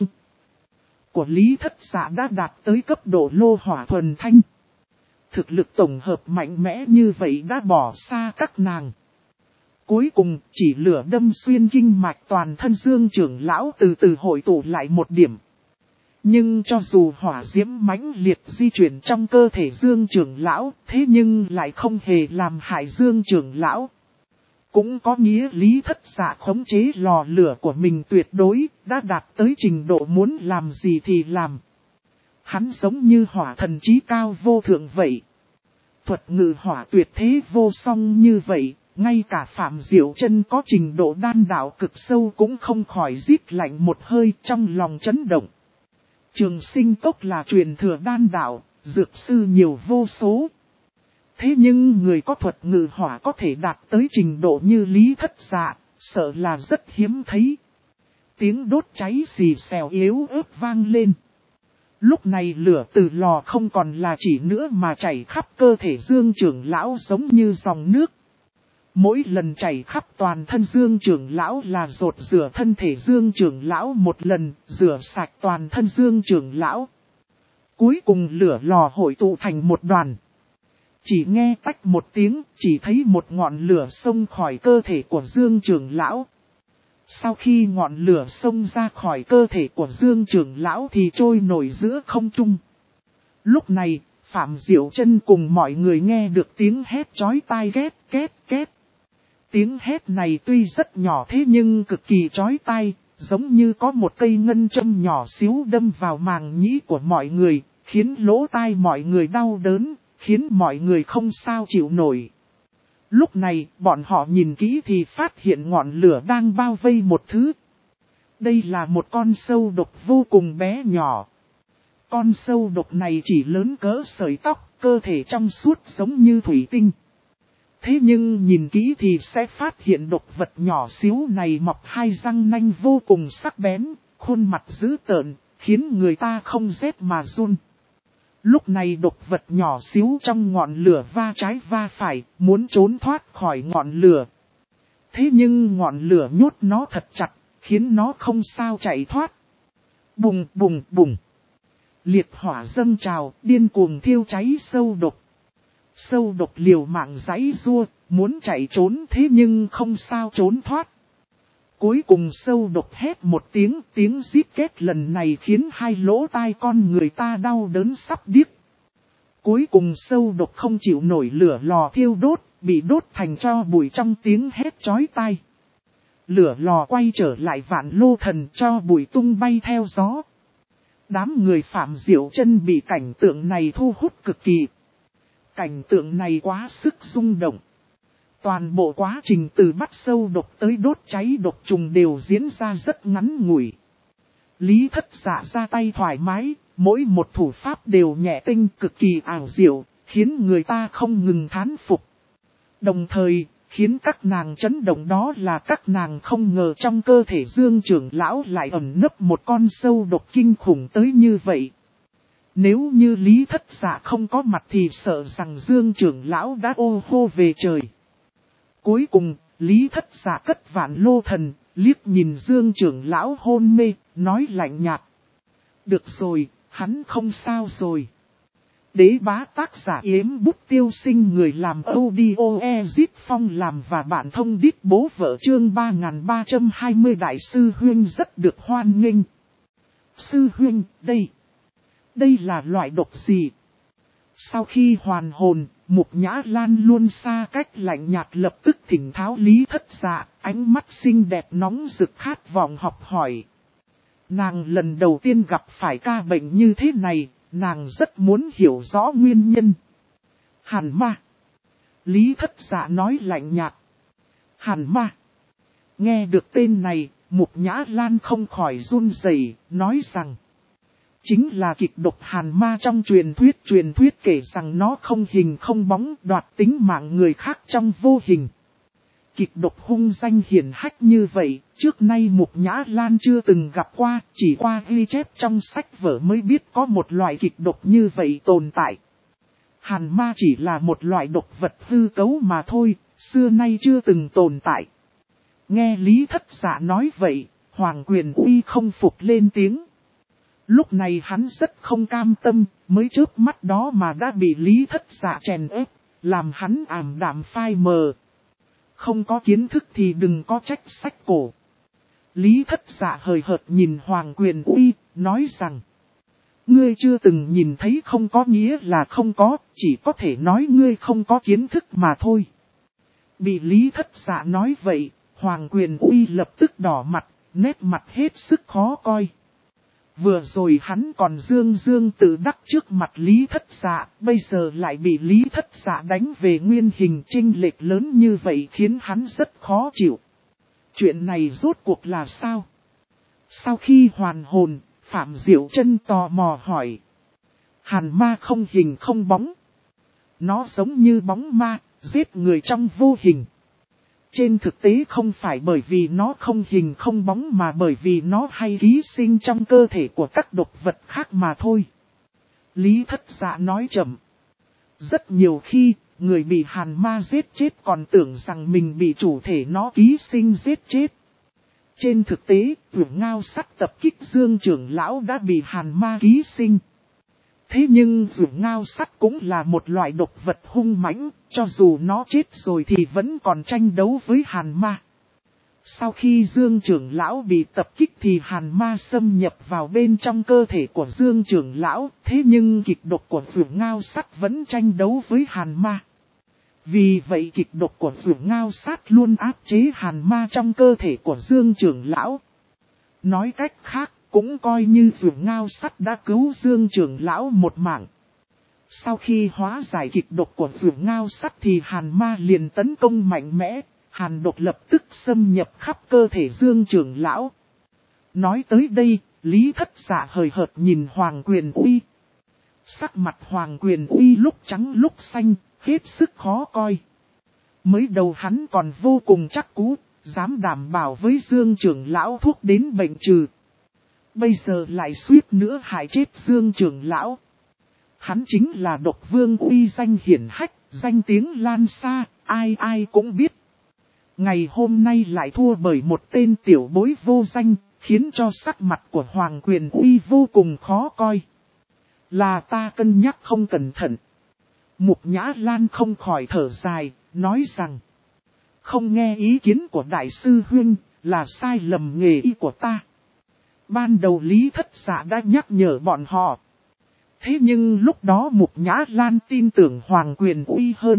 của Lý Thất Dạ đã đạt tới cấp độ lô hỏa thuần thanh. Thực lực tổng hợp mạnh mẽ như vậy đã bỏ xa các nàng. Cuối cùng chỉ lửa đâm xuyên kinh mạch toàn thân Dương trưởng lão từ từ hội tụ lại một điểm. Nhưng cho dù hỏa diễm mãnh liệt di chuyển trong cơ thể Dương trưởng lão, thế nhưng lại không hề làm hại Dương trưởng lão. Cũng có nghĩa Lý Thất Dạ khống chế lò lửa của mình tuyệt đối, đã đạt tới trình độ muốn làm gì thì làm. Hắn giống như hỏa thần trí cao vô thượng vậy. Thuật ngự hỏa tuyệt thế vô song như vậy, ngay cả Phạm Diệu Chân có trình độ đan đạo cực sâu cũng không khỏi rít lạnh một hơi trong lòng chấn động. Trường Sinh Cốc là truyền thừa đan đạo, dược sư nhiều vô số. Thế nhưng người có thuật ngự hỏa có thể đạt tới trình độ như Lý Thất Dạ, sợ là rất hiếm thấy. Tiếng đốt cháy xì xèo yếu ớt vang lên. Lúc này lửa từ lò không còn là chỉ nữa mà chảy khắp cơ thể Dương trưởng lão giống như dòng nước. Mỗi lần chảy khắp toàn thân Dương trưởng lão là dột rửa thân thể Dương trưởng lão một lần, rửa sạch toàn thân Dương trưởng lão. Cuối cùng lửa lò hội tụ thành một đoàn. Chỉ nghe tách một tiếng, chỉ thấy một ngọn lửa xông khỏi cơ thể của Dương trưởng lão. Sau khi ngọn lửa xông ra khỏi cơ thể của Dương trưởng lão thì trôi nổi giữa không trung. Lúc này, Phạm Diệu Chân cùng mọi người nghe được tiếng hét chói tai két két két. Tiếng hét này tuy rất nhỏ thế nhưng cực kỳ chói tai, giống như có một cây ngân châm nhỏ xíu đâm vào màng nhĩ của mọi người, khiến lỗ tai mọi người đau đớn, khiến mọi người không sao chịu nổi. Lúc này, bọn họ nhìn kỹ thì phát hiện ngọn lửa đang bao vây một thứ. Đây là một con sâu độc vô cùng bé nhỏ. Con sâu độc này chỉ lớn cỡ sợi tóc, cơ thể trong suốt giống như thủy tinh. Thế nhưng nhìn kỹ thì sẽ phát hiện độc vật nhỏ xíu này mọc hai răng nanh vô cùng sắc bén, khuôn mặt dữ tợn, khiến người ta không rét mà run. Lúc này độc vật nhỏ xíu trong ngọn lửa va trái va phải, muốn trốn thoát khỏi ngọn lửa. Thế nhưng ngọn lửa nhốt nó thật chặt, khiến nó không sao chạy thoát. Bùng bùng bùng. Liệt hỏa dâng trào, điên cuồng thiêu cháy sâu độc. Sâu độc liều mạng giãy giụa, muốn chạy trốn thế nhưng không sao trốn thoát. Cuối cùng sâu độc hét một tiếng, tiếng rít két lần này khiến hai lỗ tai con người ta đau đớn sắp điếc. Cuối cùng sâu độc không chịu nổi lửa lò thiêu đốt, bị đốt thành tro bụi trong tiếng hét chói tai. Lửa lò quay trở lại Vạn Lô Thần, cho bụi tung bay theo gió. Đám người Phạm Diệu Chân bị cảnh tượng này thu hút cực kỳ. Cảnh tượng này quá sức rung động. Toàn bộ quá trình từ bắt sâu độc tới đốt cháy độc trùng đều diễn ra rất ngắn ngủi. Lý Thất Dạ ra tay thoải mái, mỗi một thủ pháp đều nhẹ tinh cực kỳ ảo diệu, khiến người ta không ngừng thán phục. Đồng thời, khiến các nàng chấn động đó là các nàng không ngờ trong cơ thể Dương trưởng lão lại ẩn nấp một con sâu độc kinh khủng tới như vậy. Nếu như Lý Thất Dạ không có mặt thì sợ rằng Dương trưởng lão đã ô hô về trời. Cuối cùng, Lý Thất Dạ cất Vạn Lô Thần, liếc nhìn Dương trưởng lão hôn mê, nói lạnh nhạt. Được rồi, hắn không sao rồi. Đế bá tác giả Yếm Bút Tiêu Sinh, người làm audio Ezit Phong làm và bản thông đít bố vợ, chương 3320. Đại sư Huynh rất được hoan nghênh. Sư Huynh, đây là loại độc gì? Sau khi hoàn hồn, Mục Nhã Lan luôn xa cách lạnh nhạt lập tức thỉnh tháo Lý Thất Dạ, ánh mắt xinh đẹp nóng rực khát vọng học hỏi. Nàng lần đầu tiên gặp phải ca bệnh như thế này, nàng rất muốn hiểu rõ nguyên nhân. Hàn ma. Lý Thất Dạ nói lạnh nhạt. Hàn ma. Nghe được tên này, Mục Nhã Lan không khỏi run rẩy, nói rằng. Chính là kịch độc hàn ma trong truyền thuyết kể rằng nó không hình không bóng, đoạt tính mạng người khác trong vô hình. Kịch độc hung danh hiển hách như vậy, trước nay Mục Nhã Lan chưa từng gặp qua, chỉ qua ghi chép trong sách vở mới biết có một loại kịch độc như vậy tồn tại. Hàn ma chỉ là một loại độc vật hư cấu mà thôi, xưa nay chưa từng tồn tại. Nghe Lý Thất Dạ nói vậy, Hoàng Quyền Uy không phục lên tiếng. Lúc này hắn rất không cam tâm, mới chớp mắt đó mà đã bị Lý Thất Dạ chèn ép, làm hắn ảm đạm phai mờ. Không có kiến thức thì đừng có trách sách cổ. Lý Thất Dạ hời hợt nhìn Hoàng Quyền Uy, nói rằng. Ngươi chưa từng nhìn thấy không có nghĩa là không có, chỉ có thể nói ngươi không có kiến thức mà thôi. Bị Lý Thất Dạ nói vậy, Hoàng Quyền Uy lập tức đỏ mặt, nét mặt hết sức khó coi. Vừa rồi hắn còn dương tự đắc trước mặt Lý Thất Dạ, bây giờ lại bị Lý Thất Dạ đánh về nguyên hình, chênh lệch lớn như vậy khiến hắn rất khó chịu. Chuyện này rốt cuộc là sao? Sau khi hoàn hồn, Phạm Diệu Chân tò mò hỏi. Hàn ma không hình không bóng. Nó giống như bóng ma, giết người trong vô hình. Trên thực tế không phải bởi vì nó không hình không bóng mà bởi vì nó hay ký sinh trong cơ thể của các độc vật khác mà thôi. Lý Thất Dạ nói chậm. Rất nhiều khi, người bị hàn ma giết chết còn tưởng rằng mình bị chủ thể nó ký sinh giết chết. Trên thực tế, Tưởng Ngao Sắt tập kích Dương trưởng lão đã bị hàn ma ký sinh. Thế nhưng Tưởng Ngao Sắt cũng là một loại độc vật hung mãnh, cho dù nó chết rồi thì vẫn còn tranh đấu với hàn ma. Sau khi Dương trưởng lão bị tập kích thì hàn ma xâm nhập vào bên trong cơ thể của Dương trưởng lão, thế nhưng kịch độc của Tưởng Ngao Sắt vẫn tranh đấu với hàn ma. Vì vậy kịch độc của Tưởng Ngao Sắt luôn áp chế hàn ma trong cơ thể của Dương trưởng lão. Nói cách khác, cũng coi như Tưởng Ngao Sắt đã cứu Dương trưởng lão một mạng. Sau khi hóa giải kịch độc của Tưởng Ngao Sắt thì hàn ma liền tấn công mạnh mẽ, hàn độc lập tức xâm nhập khắp cơ thể Dương trưởng lão. Nói tới đây, Lý Thất Dạ hời hợt nhìn Hoàng Quyền Uy. Sắc mặt Hoàng Quyền Uy lúc trắng lúc xanh, hết sức khó coi. Mới đầu hắn còn vô cùng chắc cú, dám đảm bảo với Dương trưởng lão thuốc đến bệnh trừ. Bây giờ lại suýt nữa hại chết Dương trưởng lão. Hắn chính là độc vương uy danh hiển hách, danh tiếng lan xa, ai ai cũng biết. Ngày hôm nay lại thua bởi một tên tiểu bối vô danh, khiến cho sắc mặt của Hoàng Quyền Uy vô cùng khó coi. Là ta cân nhắc không cẩn thận. Mục Nhã Lan không khỏi thở dài, nói rằng, không nghe ý kiến của Đại sư Huynh, là sai lầm nghề y của ta. Ban đầu Lý Thất Dạ đã nhắc nhở bọn họ. Thế nhưng lúc đó Mục Nhã Lan tin tưởng Hoàng Quyền Uy hơn.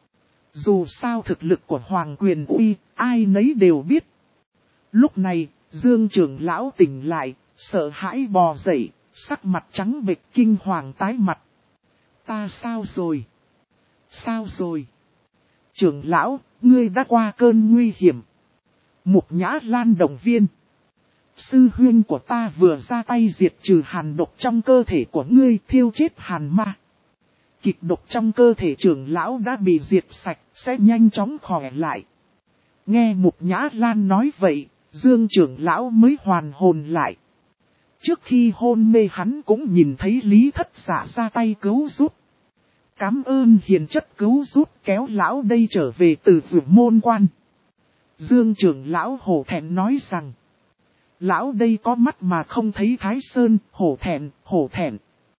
Dù sao thực lực của Hoàng Quyền Uy, ai nấy đều biết. Lúc này, Dương trưởng lão tỉnh lại, sợ hãi bò dậy, sắc mặt trắng bệch kinh hoàng tái mặt. Ta sao rồi? Sao rồi? Trưởng lão, ngươi đã qua cơn nguy hiểm. Mục Nhã Lan động viên. Sư huynh của ta vừa ra tay diệt trừ hàn độc trong cơ thể của ngươi, thiêu chết hàn ma. Kịch độc trong cơ thể trưởng lão đã bị diệt sạch, sẽ nhanh chóng khỏe lại. Nghe Mục Nhã Lan nói vậy, Dương trưởng lão mới hoàn hồn lại. Trước khi hôn mê hắn cũng nhìn thấy Lý Thất Dạ ra tay cứu giúp. Cảm ơn hiền chất cứu giúp kéo lão đây trở về từ Vượt Môn Quan. Dương trưởng lão hổ thẹn nói rằng, lão đây có mắt mà không thấy Thái Sơn, hổ thẹn, hổ thẹn.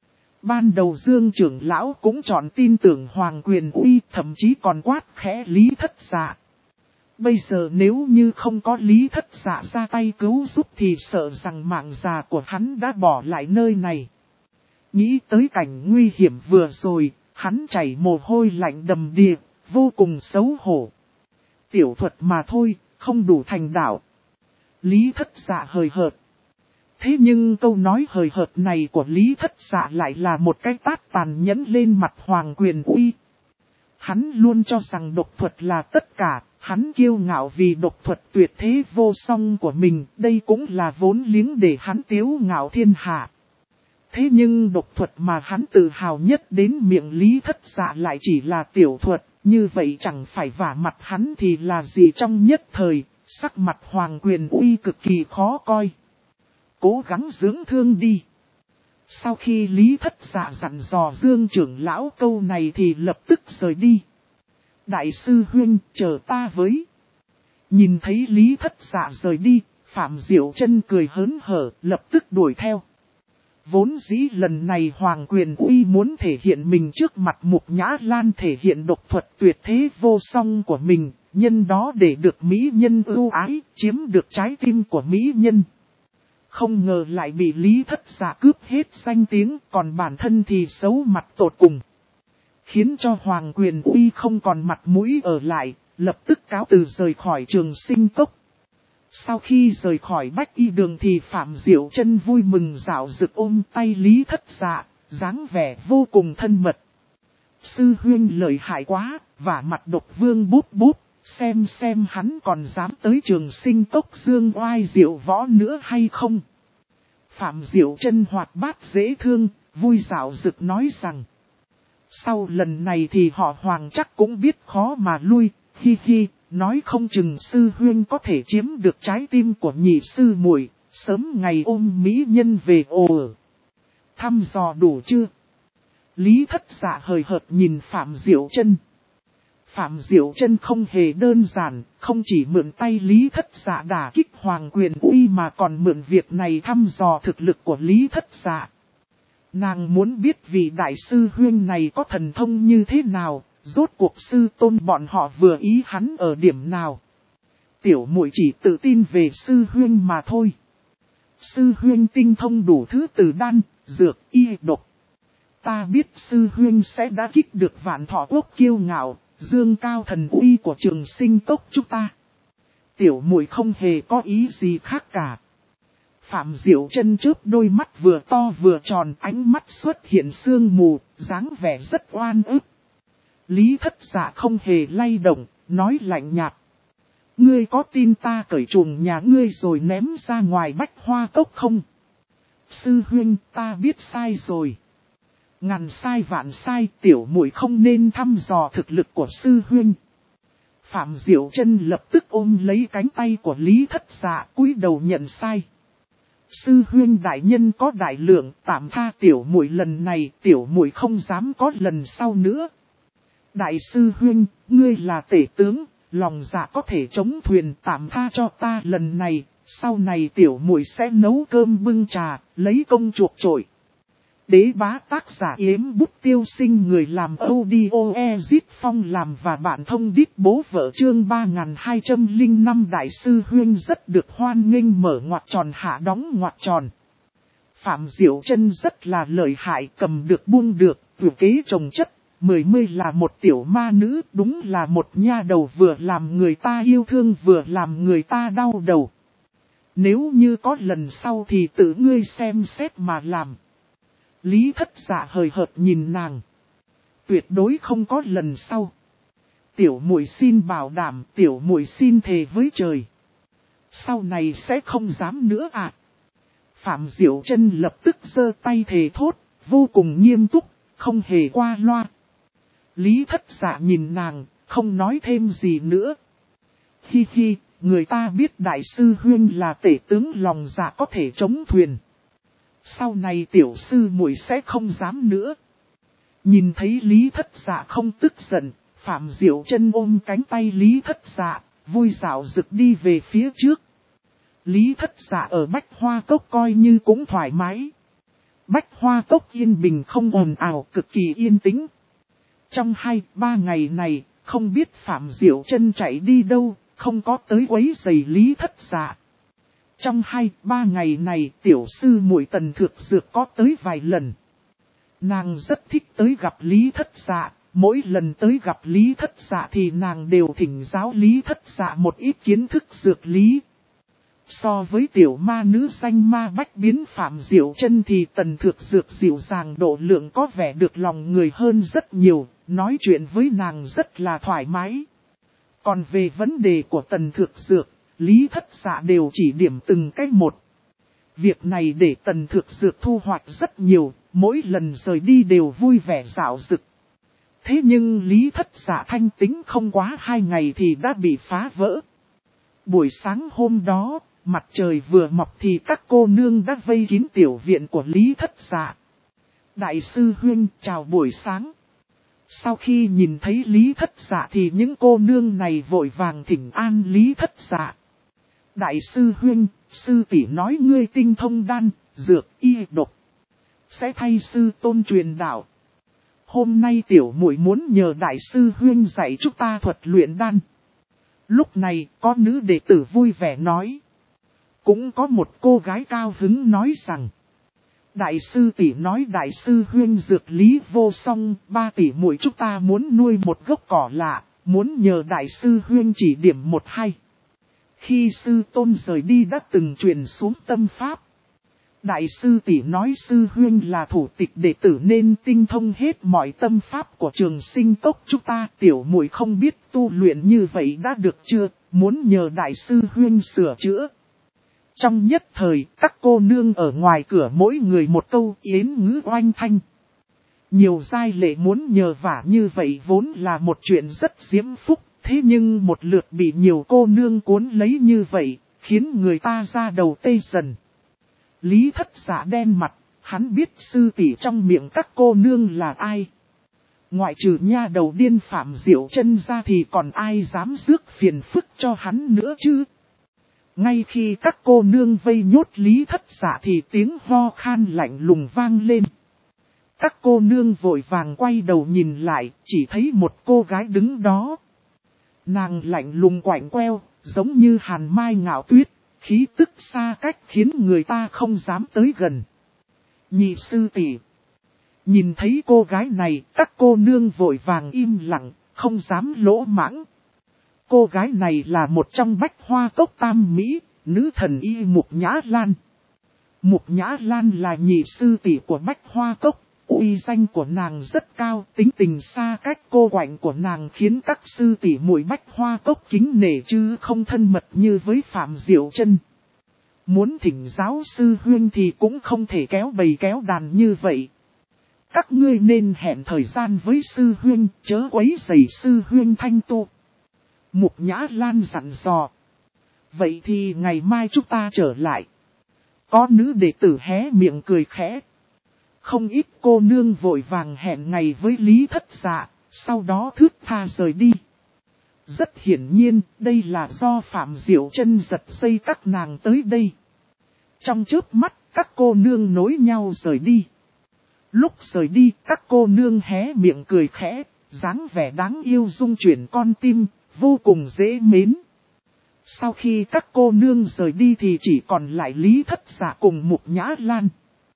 Ban đầu Dương trưởng lão cũng chọn tin tưởng Hoàng Quyền Uy, thậm chí còn quát khẽ Lý Thất Dạ. Bây giờ nếu như không có Lý Thất Dạ ra tay cứu giúp thì sợ rằng mạng già của hắn đã bỏ lại nơi này. Nghĩ tới cảnh nguy hiểm vừa rồi, hắn chảy mồ hôi lạnh đầm đìa, vô cùng xấu hổ. Tiểu thuật mà thôi, không đủ thành đạo. Lý Thất Dạ hời hợt. Thế nhưng câu nói hời hợt này của Lý Thất Dạ lại là một cái tát tàn nhẫn lên mặt Hoàng Quyền Uy. Hắn luôn cho rằng độc thuật là tất cả, hắn kiêu ngạo vì độc thuật tuyệt thế vô song của mình, đây cũng là vốn liếng để hắn tiếu ngạo thiên hạ. Thế nhưng độc thuật mà hắn tự hào nhất đến miệng Lý Thất Dạ lại chỉ là tiểu thuật, như vậy chẳng phải vả mặt hắn thì là gì trong nhất thời, sắc mặt Hoàng Quyền Uy cực kỳ khó coi. Cố gắng dưỡng thương đi. Sau khi Lý Thất Dạ dặn dò Dương trưởng lão câu này thì lập tức rời đi. Đại sư huynh chờ ta với. Nhìn thấy Lý Thất Dạ rời đi, Phạm Diệu Chân cười hớn hở lập tức đuổi theo. Vốn dĩ lần này Hoàng Quyền Uy muốn thể hiện mình trước mặt Mục Nhã Lan thể hiện độc thuật tuyệt thế vô song của mình, nhân đó để được mỹ nhân ưu ái, chiếm được trái tim của mỹ nhân. Không ngờ lại bị Lý Thất Dạ cướp hết danh tiếng, còn bản thân thì xấu mặt tột cùng. Khiến cho Hoàng Quyền Uy không còn mặt mũi ở lại, lập tức cáo từ rời khỏi Trường Sinh Cốc. Sau khi rời khỏi Bách Y Đường thì Phạm Diệu Chân vui mừng rạo rực ôm tay Lý Thất Dạ, dáng vẻ vô cùng thân mật. Sư huynh lợi hại quá, và mặt Độc Vương bút bút, xem hắn còn dám tới Trường Sinh Cốc dương oai diệu võ nữa hay không. Phạm Diệu Chân hoạt bát dễ thương, vui rạo rực nói rằng, sau lần này thì họ Hoàng chắc cũng biết khó mà lui, hi hi. Nói không chừng sư huynh có thể chiếm được trái tim của nhị sư muội, sớm ngày ôm mỹ nhân về ồ. Thăm dò đủ chưa? Lý Thất Dạ hời hợt nhìn Phạm Diệu Chân. Phạm Diệu Chân không hề đơn giản, không chỉ mượn tay Lý Thất Dạ đả kích Hoàng Quyền Uy mà còn mượn việc này thăm dò thực lực của Lý Thất Dạ. Nàng muốn biết vị đại sư huynh này có thần thông như thế nào. Rốt cuộc sư tôn bọn họ vừa ý hắn ở điểm nào. Tiểu muội chỉ tự tin về sư huynh mà thôi. Sư huynh tinh thông đủ thứ từ đan, dược, y, độc. Ta biết sư huynh sẽ đã kích được Vạn Thọ Quốc kiêu ngạo, dương cao thần uy của Trường Sinh Cốc chúng ta. Tiểu muội không hề có ý gì khác cả. Phạm Diệu Chân chớp đôi mắt vừa to vừa tròn, ánh mắt xuất hiện sương mù, dáng vẻ rất oan ức. Lý Thất Dạ không hề lay động, nói lạnh nhạt. Ngươi có tin ta cởi chuồng nhà ngươi rồi ném ra ngoài Bách Hoa Cốc không? Sư huynh, ta biết sai rồi. Ngàn sai vạn sai, tiểu muội không nên thăm dò thực lực của sư huynh. Phạm Diệu Chân lập tức ôm lấy cánh tay của Lý Thất Dạ, cúi đầu nhận sai. Sư huynh đại nhân có đại lượng, tạm tha tiểu muội lần này, tiểu muội không dám có lần sau nữa. Đại sư huynh, ngươi là tể tướng, lòng dạ có thể chống thuyền, tạm tha cho ta lần này, sau này tiểu muội sẽ nấu cơm bưng trà, lấy công chuộc trội. Đế bá tác giả Yếm Bút Tiêu Sinh, người làm audio Ezit Phong làm và bạn thông đít bố vợ, chương 3205. Đại sư Huyên rất được hoan nghênh, mở ngoặc tròn hạ đóng ngoặc tròn. Phạm Diệu Chân rất là lợi hại, cầm được buông được, vừa kế trồng chất, 10 là một tiểu ma nữ, đúng là một nha đầu vừa làm người ta yêu thương vừa làm người ta đau đầu. Nếu như có lần sau thì tự ngươi xem xét mà làm. Lý Thất Dạ hời hợt nhìn nàng. Tuyệt đối không có lần sau. Tiểu muội xin bảo đảm, tiểu muội xin thề với trời. Sau này sẽ không dám nữa à. Phạm Diệu Chân lập tức giơ tay thề thốt, vô cùng nghiêm túc, không hề qua loa. Lý Thất Dạ nhìn nàng, không nói thêm gì nữa. Hi hi, người ta biết đại sư Huyên là tể tướng lòng dạ có thể chống thuyền. Sau này tiểu sư muội sẽ không dám nữa. Nhìn thấy Lý Thất Dạ không tức giận, Phạm Diệu Chân ôm cánh tay Lý Thất Dạ, vui dạo rực đi về phía trước. Lý Thất Dạ ở Bách Hoa Cốc coi như cũng thoải mái. Bách Hoa Cốc yên bình không ồn ào, cực kỳ yên tĩnh. Trong 2-3 ngày này, không biết Phạm Diệu Chân chạy đi đâu, không có tới quấy rầy Lý Thất Dạ. Trong 2-3 ngày này, tiểu sư muội Tần Thược Dược có tới vài lần. Nàng rất thích tới gặp Lý Thất Dạ, mỗi lần tới gặp Lý Thất Dạ thì nàng đều thỉnh giáo Lý Thất Dạ một ít kiến thức dược lý. So với tiểu ma nữ danh ma bách biến Phạm Diệu Chân thì Tần Thược Dược dịu dàng độ lượng có vẻ được lòng người hơn rất nhiều, nói chuyện với nàng rất là thoải mái. Còn về vấn đề của Tần Thược Dược, Lý Thất Dạ đều chỉ điểm từng cách một. Việc này để Tần Thược Dược thu hoạch rất nhiều, mỗi lần rời đi đều vui vẻ rạo rực. Thế nhưng Lý Thất Dạ thanh tính không quá 2 ngày thì đã bị phá vỡ. Buổi sáng hôm đó, mặt trời vừa mọc thì các cô nương đã vây kín tiểu viện của Lý Thất Dạ. Đại sư Huyên, chào buổi sáng. Sau khi nhìn thấy Lý Thất Dạ thì những cô nương này vội vàng thỉnh an Lý Thất Dạ. Đại sư Huyên, sư tỷ nói ngươi tinh thông đan, dược, y độc. Sẽ thay sư tôn truyền đạo. Hôm nay tiểu muội muốn nhờ đại sư Huyên dạy chúng ta thuật luyện đan. Lúc này có nữ đệ tử vui vẻ nói. Cũng có một cô gái cao hứng nói rằng. Đại sư tỷ nói đại sư Huyên dược lý vô song, 3 tỷ muội chúng ta muốn nuôi một gốc cỏ lạ, muốn nhờ đại sư Huyên chỉ điểm 1-2. Khi sư tôn rời đi đã từng truyền xuống tâm pháp. Đại sư tỷ nói sư Huyên là thủ tịch đệ tử nên tinh thông hết mọi tâm pháp của Trường Sinh Cốc chúng ta. Tiểu muội không biết tu luyện như vậy đã được chưa, muốn nhờ đại sư Huyên sửa chữa. Trong nhất thời, các cô nương ở ngoài cửa mỗi người một câu yến ngữ oanh thanh. Nhiều giai lệ muốn nhờ vả như vậy vốn là một chuyện rất diễm phúc, thế nhưng một lượt bị nhiều cô nương cuốn lấy như vậy, khiến người ta ra đầu tê dần. Lý Thất Dạ đen mặt, hắn biết sư tỷ trong miệng các cô nương là ai. Ngoại trừ nha đầu điên Phạm Diệu Chân ra thì còn ai dám rước phiền phức cho hắn nữa chứ. Ngay khi các cô nương vây nhốt Lý Thất Dạ thì tiếng ho khan lạnh lùng vang lên. Các cô nương vội vàng quay đầu nhìn lại, chỉ thấy một cô gái đứng đó. Nàng lạnh lùng quạnh queo, giống như hàn mai ngạo tuyết, khí tức xa cách khiến người ta không dám tới gần. Nhị sư tỷ. Nhìn thấy cô gái này, các cô nương vội vàng im lặng, không dám lỗ mãng. Cô gái này là một trong Bách Hoa Cốc tam mỹ, nữ thần y Mục Nhã Lan. Mục Nhã Lan là nhị sư tỷ của Bách Hoa Cốc, uy danh của nàng rất cao, tính tình xa cách cô quạnh của nàng khiến các sư tỷ muội Bách Hoa Cốc kính nể chứ không thân mật như với Phạm Diệu Chân. Muốn thỉnh giáo sư Huyên thì cũng không thể kéo bầy kéo đàn như vậy. Các ngươi nên hẹn thời gian với sư Huyên, chớ quấy rầy sư Huyên thanh tu. Mục Nhã Lan dặn dò. Vậy thì ngày mai chúng ta trở lại. Có nữ đệ tử hé miệng cười khẽ. Không ít cô nương vội vàng hẹn ngày với Lý Thất Dạ, sau đó thướt tha rời đi. Rất hiển nhiên, đây là do Phạm Diệu Chân giật dây các nàng tới đây. Trong chớp mắt, các cô nương nối nhau rời đi. Lúc rời đi, các cô nương hé miệng cười khẽ, dáng vẻ đáng yêu dung chuyển con tim, vô cùng dễ mến. Sau khi các cô nương rời đi thì chỉ còn lại Lý Thất Dạ cùng Mục Nhã Lan.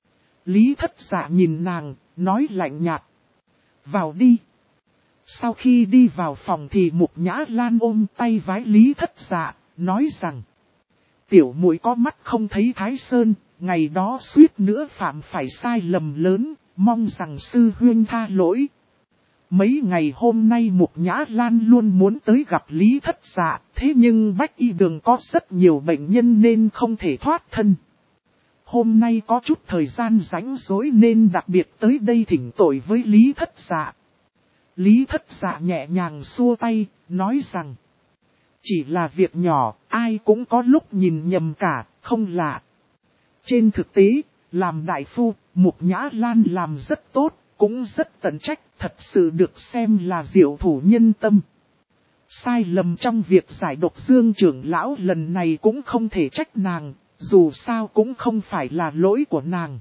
Lý Thất Dạ nhìn nàng, nói lạnh nhạt. Vào đi. Sau khi đi vào phòng thì Mục Nhã Lan ôm tay vái Lý Thất Dạ, nói rằng. Tiểu muội có mắt không thấy Thái Sơn, ngày đó suýt nữa phạm phải sai lầm lớn, mong rằng sư huynh tha lỗi. Mấy ngày hôm nay Mục Nhã Lan luôn muốn tới gặp Lý Thất Dạ, thế nhưng Bách Y Đường có rất nhiều bệnh nhân nên không thể thoát thân. Hôm nay có chút thời gian rảnh rỗi nên đặc biệt tới đây thỉnh tội với Lý Thất Dạ. Lý Thất Dạ nhẹ nhàng xua tay, nói rằng, chỉ là việc nhỏ, ai cũng có lúc nhìn nhầm cả, không lạ. Trên thực tế, làm đại phu, Mục Nhã Lan làm rất tốt, cũng rất tận trách, thật sự được xem là diệu thủ nhân tâm. Sai lầm trong việc giải độc Dương trưởng lão lần này cũng không thể trách nàng, dù sao cũng không phải là lỗi của nàng.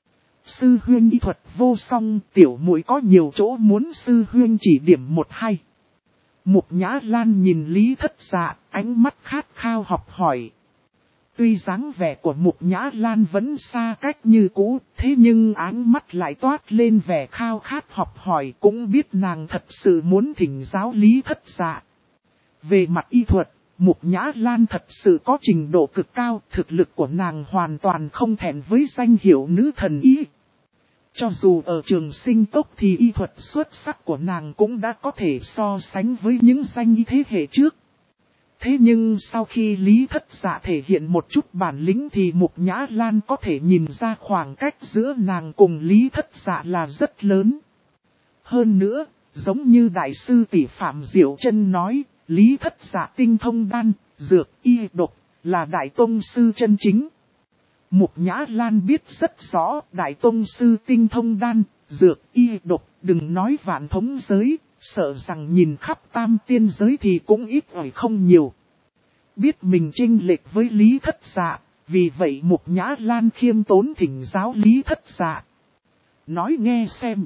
Sư huynh y thuật vô song, tiểu muội có nhiều chỗ muốn sư huynh chỉ điểm một hai. Mục Nhã Lan nhìn Lý Thất Dạ, ánh mắt khát khao học hỏi. Tuy dáng vẻ của Mục Nhã Lan vẫn xa cách như cũ, thế nhưng ánh mắt lại toát lên vẻ khao khát học hỏi, cũng biết nàng thật sự muốn thỉnh giáo Lý Thất Dạ. Về mặt y thuật, Mục Nhã Lan thật sự có trình độ cực cao, thực lực của nàng hoàn toàn không thẹn với danh hiệu nữ thần y. Cho dù ở Trường Sinh Cốc thì y thuật xuất sắc của nàng cũng đã có thể so sánh với những danh y thế hệ trước. Thế nhưng sau khi Lý Thất Dạ thể hiện một chút bản lĩnh thì Mục Nhã Lan có thể nhìn ra khoảng cách giữa nàng cùng Lý Thất Dạ là rất lớn. Hơn nữa, giống như Đại sư tỷ Phạm Diệu Chân nói, Lý Thất Dạ tinh thông đan, dược, y độc, là Đại Tông Sư chân chính. Mục Nhã Lan biết rất rõ Đại Tông Sư tinh thông đan, dược, y độc, đừng nói vạn thống giới, sợ rằng nhìn khắp tam tiên giới thì cũng ít ỏi không nhiều. Biết mình chênh lệch với Lý Thất Dạ, vì vậy Mục Nhã Lan khiêm tốn thỉnh giáo Lý Thất Dạ. Nói nghe xem.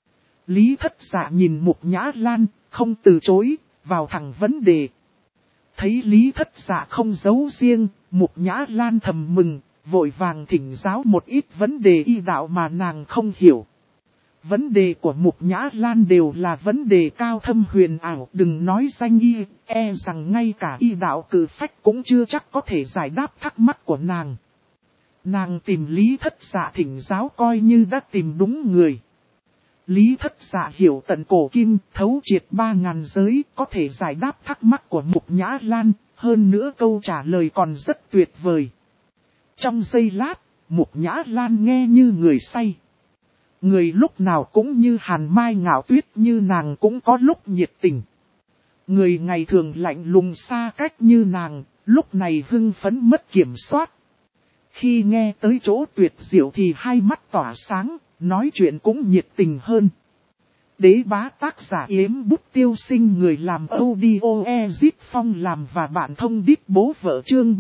Lý Thất Dạ nhìn Mục Nhã Lan, không từ chối, vào thẳng vấn đề. Thấy Lý Thất Dạ không giấu riêng, Mục Nhã Lan thầm mừng, vội vàng thỉnh giáo một ít vấn đề y đạo mà nàng không hiểu. Vấn đề của Mục Nhã Lan đều là vấn đề cao thâm huyền ảo, đừng nói danh y, rằng ngay cả y đạo cử phách cũng chưa chắc có thể giải đáp thắc mắc của nàng. Nàng tìm Lý Thất Dạ thỉnh giáo coi như đã tìm đúng người. Lý Thất Dạ hiểu tận cổ kim, thấu triệt 3000 giới, có thể giải đáp thắc mắc của Mục Nhã Lan, hơn nữa câu trả lời còn rất tuyệt vời. Trong giây lát, Mục Nhã Lan nghe như người say. Người lúc nào cũng như hàn mai ngạo tuyết, như nàng cũng có lúc nhiệt tình. Người ngày thường lạnh lùng xa cách như nàng, lúc này hưng phấn mất kiểm soát. Khi nghe tới chỗ tuyệt diệu thì hai mắt tỏa sáng, nói chuyện cũng nhiệt tình hơn. Đế bá tác giả Yếm Bút Tiêu Sinh, người làm audio Ezip Phong làm và bạn thông đít bố vợ, chương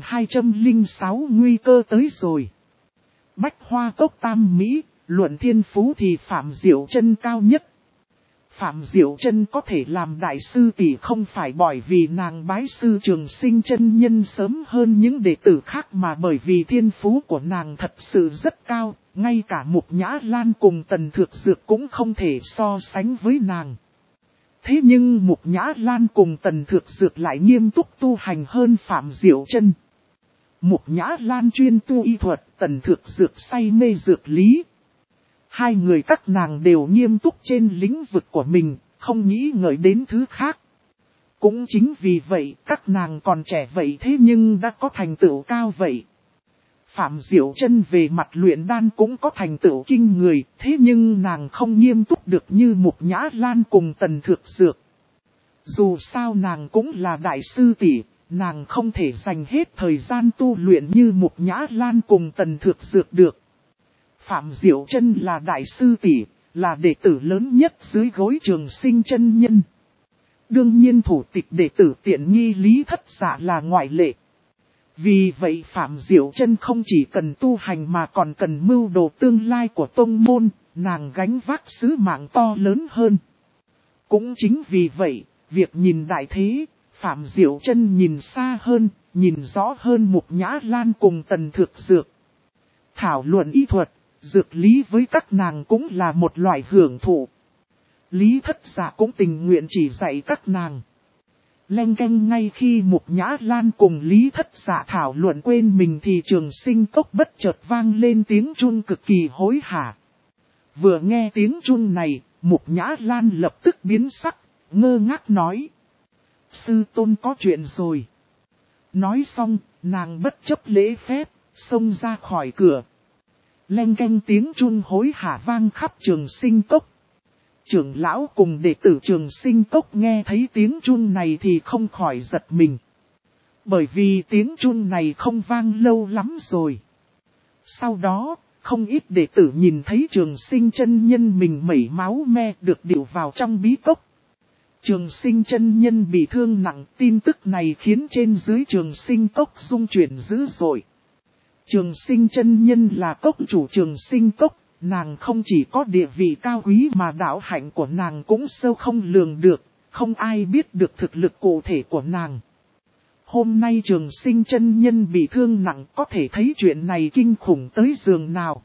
3206 nguy cơ tới rồi. Bách Hoa Cốc Tam Mỹ, luận thiên phú thì Phạm Diệu Chân cao nhất. Phạm Diệu Chân có thể làm đại sư tỷ không phải bởi vì nàng bái sư Trường Sinh chân nhân sớm hơn những đệ tử khác, mà bởi vì thiên phú của nàng thật sự rất cao, ngay cả Mục Nhã Lan cùng Tần Thược Dược cũng không thể so sánh với nàng. Thế nhưng Mục Nhã Lan cùng Tần Thược Dược lại nghiêm túc tu hành hơn Phạm Diệu Chân. Mục Nhã Lan chuyên tu y thuật, Tần Thược Dược say mê dược lý. Hai người các nàng đều nghiêm túc trên lĩnh vực của mình, không nghĩ ngợi đến thứ khác. Cũng chính vì vậy các nàng còn trẻ vậy thế nhưng đã có thành tựu cao vậy. Phạm Diệu Chân về mặt luyện đan cũng có thành tựu kinh người, thế nhưng nàng không nghiêm túc được như Mục Nhã Lan cùng Tần Thược Dược. Dù sao nàng cũng là đại sư tỷ, nàng không thể dành hết thời gian tu luyện như Mục Nhã Lan cùng Tần Thược Dược được. Phạm Diệu Chân là đại sư tỷ, là đệ tử lớn nhất dưới gối Trường Sinh chân nhân. Đương nhiên thủ tịch đệ tử tiện nghi Lý Thất Dạ là ngoại lệ. Vì vậy Phạm Diệu Chân không chỉ cần tu hành mà còn cần mưu đồ tương lai của tông môn, nàng gánh vác sứ mạng to lớn hơn. Cũng chính vì vậy, việc nhìn đại thế, Phạm Diệu Chân nhìn xa hơn, nhìn rõ hơn Mục Nhã Lan cùng Tần Thược Dược. Thảo luận y thuật, dược lý với các nàng cũng là một loại hưởng thụ. Lý Thất Dạ cũng tình nguyện chỉ dạy các nàng. Leng keng ngay khi Mục Nhã Lan cùng Lý Thất Dạ thảo luận quên mình thì Trường Sinh Cốc bất chợt vang lên tiếng chun cực kỳ hối hả. Vừa nghe tiếng chun này, Mục Nhã Lan lập tức biến sắc, ngơ ngác nói. Sư tôn có chuyện rồi. Nói xong, nàng bất chấp lễ phép, xông ra khỏi cửa. Leng keng tiếng chun hối hả vang khắp Trường Sinh Cốc. Trưởng lão cùng đệ tử Trường Sinh Cốc nghe thấy tiếng chun này thì không khỏi giật mình. Bởi vì tiếng chun này không vang lâu lắm rồi. Sau đó, không ít đệ tử nhìn thấy Trường Sinh chân nhân mình mẩy máu me được điệu vào trong bí cốc. Trường Sinh chân nhân bị thương nặng, tin tức này khiến trên dưới Trường Sinh Cốc rung chuyển dữ dội. Trường Sinh chân nhân là cốc chủ Trường Sinh Cốc, nàng không chỉ có địa vị cao quý mà đạo hạnh của nàng cũng sâu không lường được, không ai biết được thực lực cụ thể của nàng. Hôm nay Trường Sinh chân nhân bị thương nặng, có thể thấy chuyện này kinh khủng tới giường nào.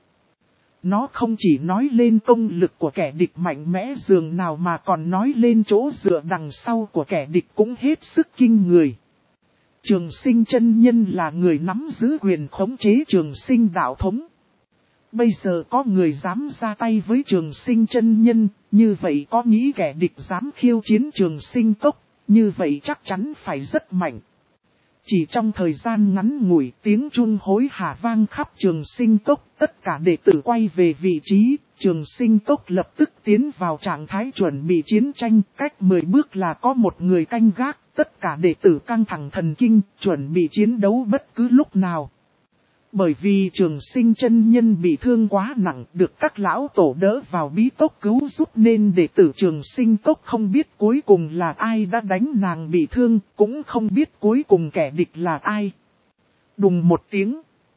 Nó không chỉ nói lên công lực của kẻ địch mạnh mẽ giường nào mà còn nói lên chỗ dựa đằng sau của kẻ địch cũng hết sức kinh người. Trường Sinh chân nhân là người nắm giữ quyền khống chế Trường Sinh đạo thống. Bây giờ có người dám ra tay với Trường Sinh chân nhân, như vậy có nghĩ kẻ địch dám khiêu chiến Trường Sinh Cốc, như vậy chắc chắn phải rất mạnh. Chỉ trong thời gian ngắn ngủi, tiếng chun hối hả vang khắp Trường Sinh Cốc, tất cả đệ tử quay về vị trí, Trường Sinh Cốc lập tức tiến vào trạng thái chuẩn bị chiến tranh, cách 10 bước là có một người canh gác, tất cả đệ tử căng thẳng thần kinh, chuẩn bị chiến đấu bất cứ lúc nào. Bởi vì Trường Sinh chân nhân bị thương quá nặng, được các lão tổ đỡ vào bí cốc cứu giúp nên đệ tử Trường Sinh Cốc không biết cuối cùng là ai đã đánh nàng bị thương, cũng không biết cuối cùng kẻ địch là ai. Đùng một tiếng.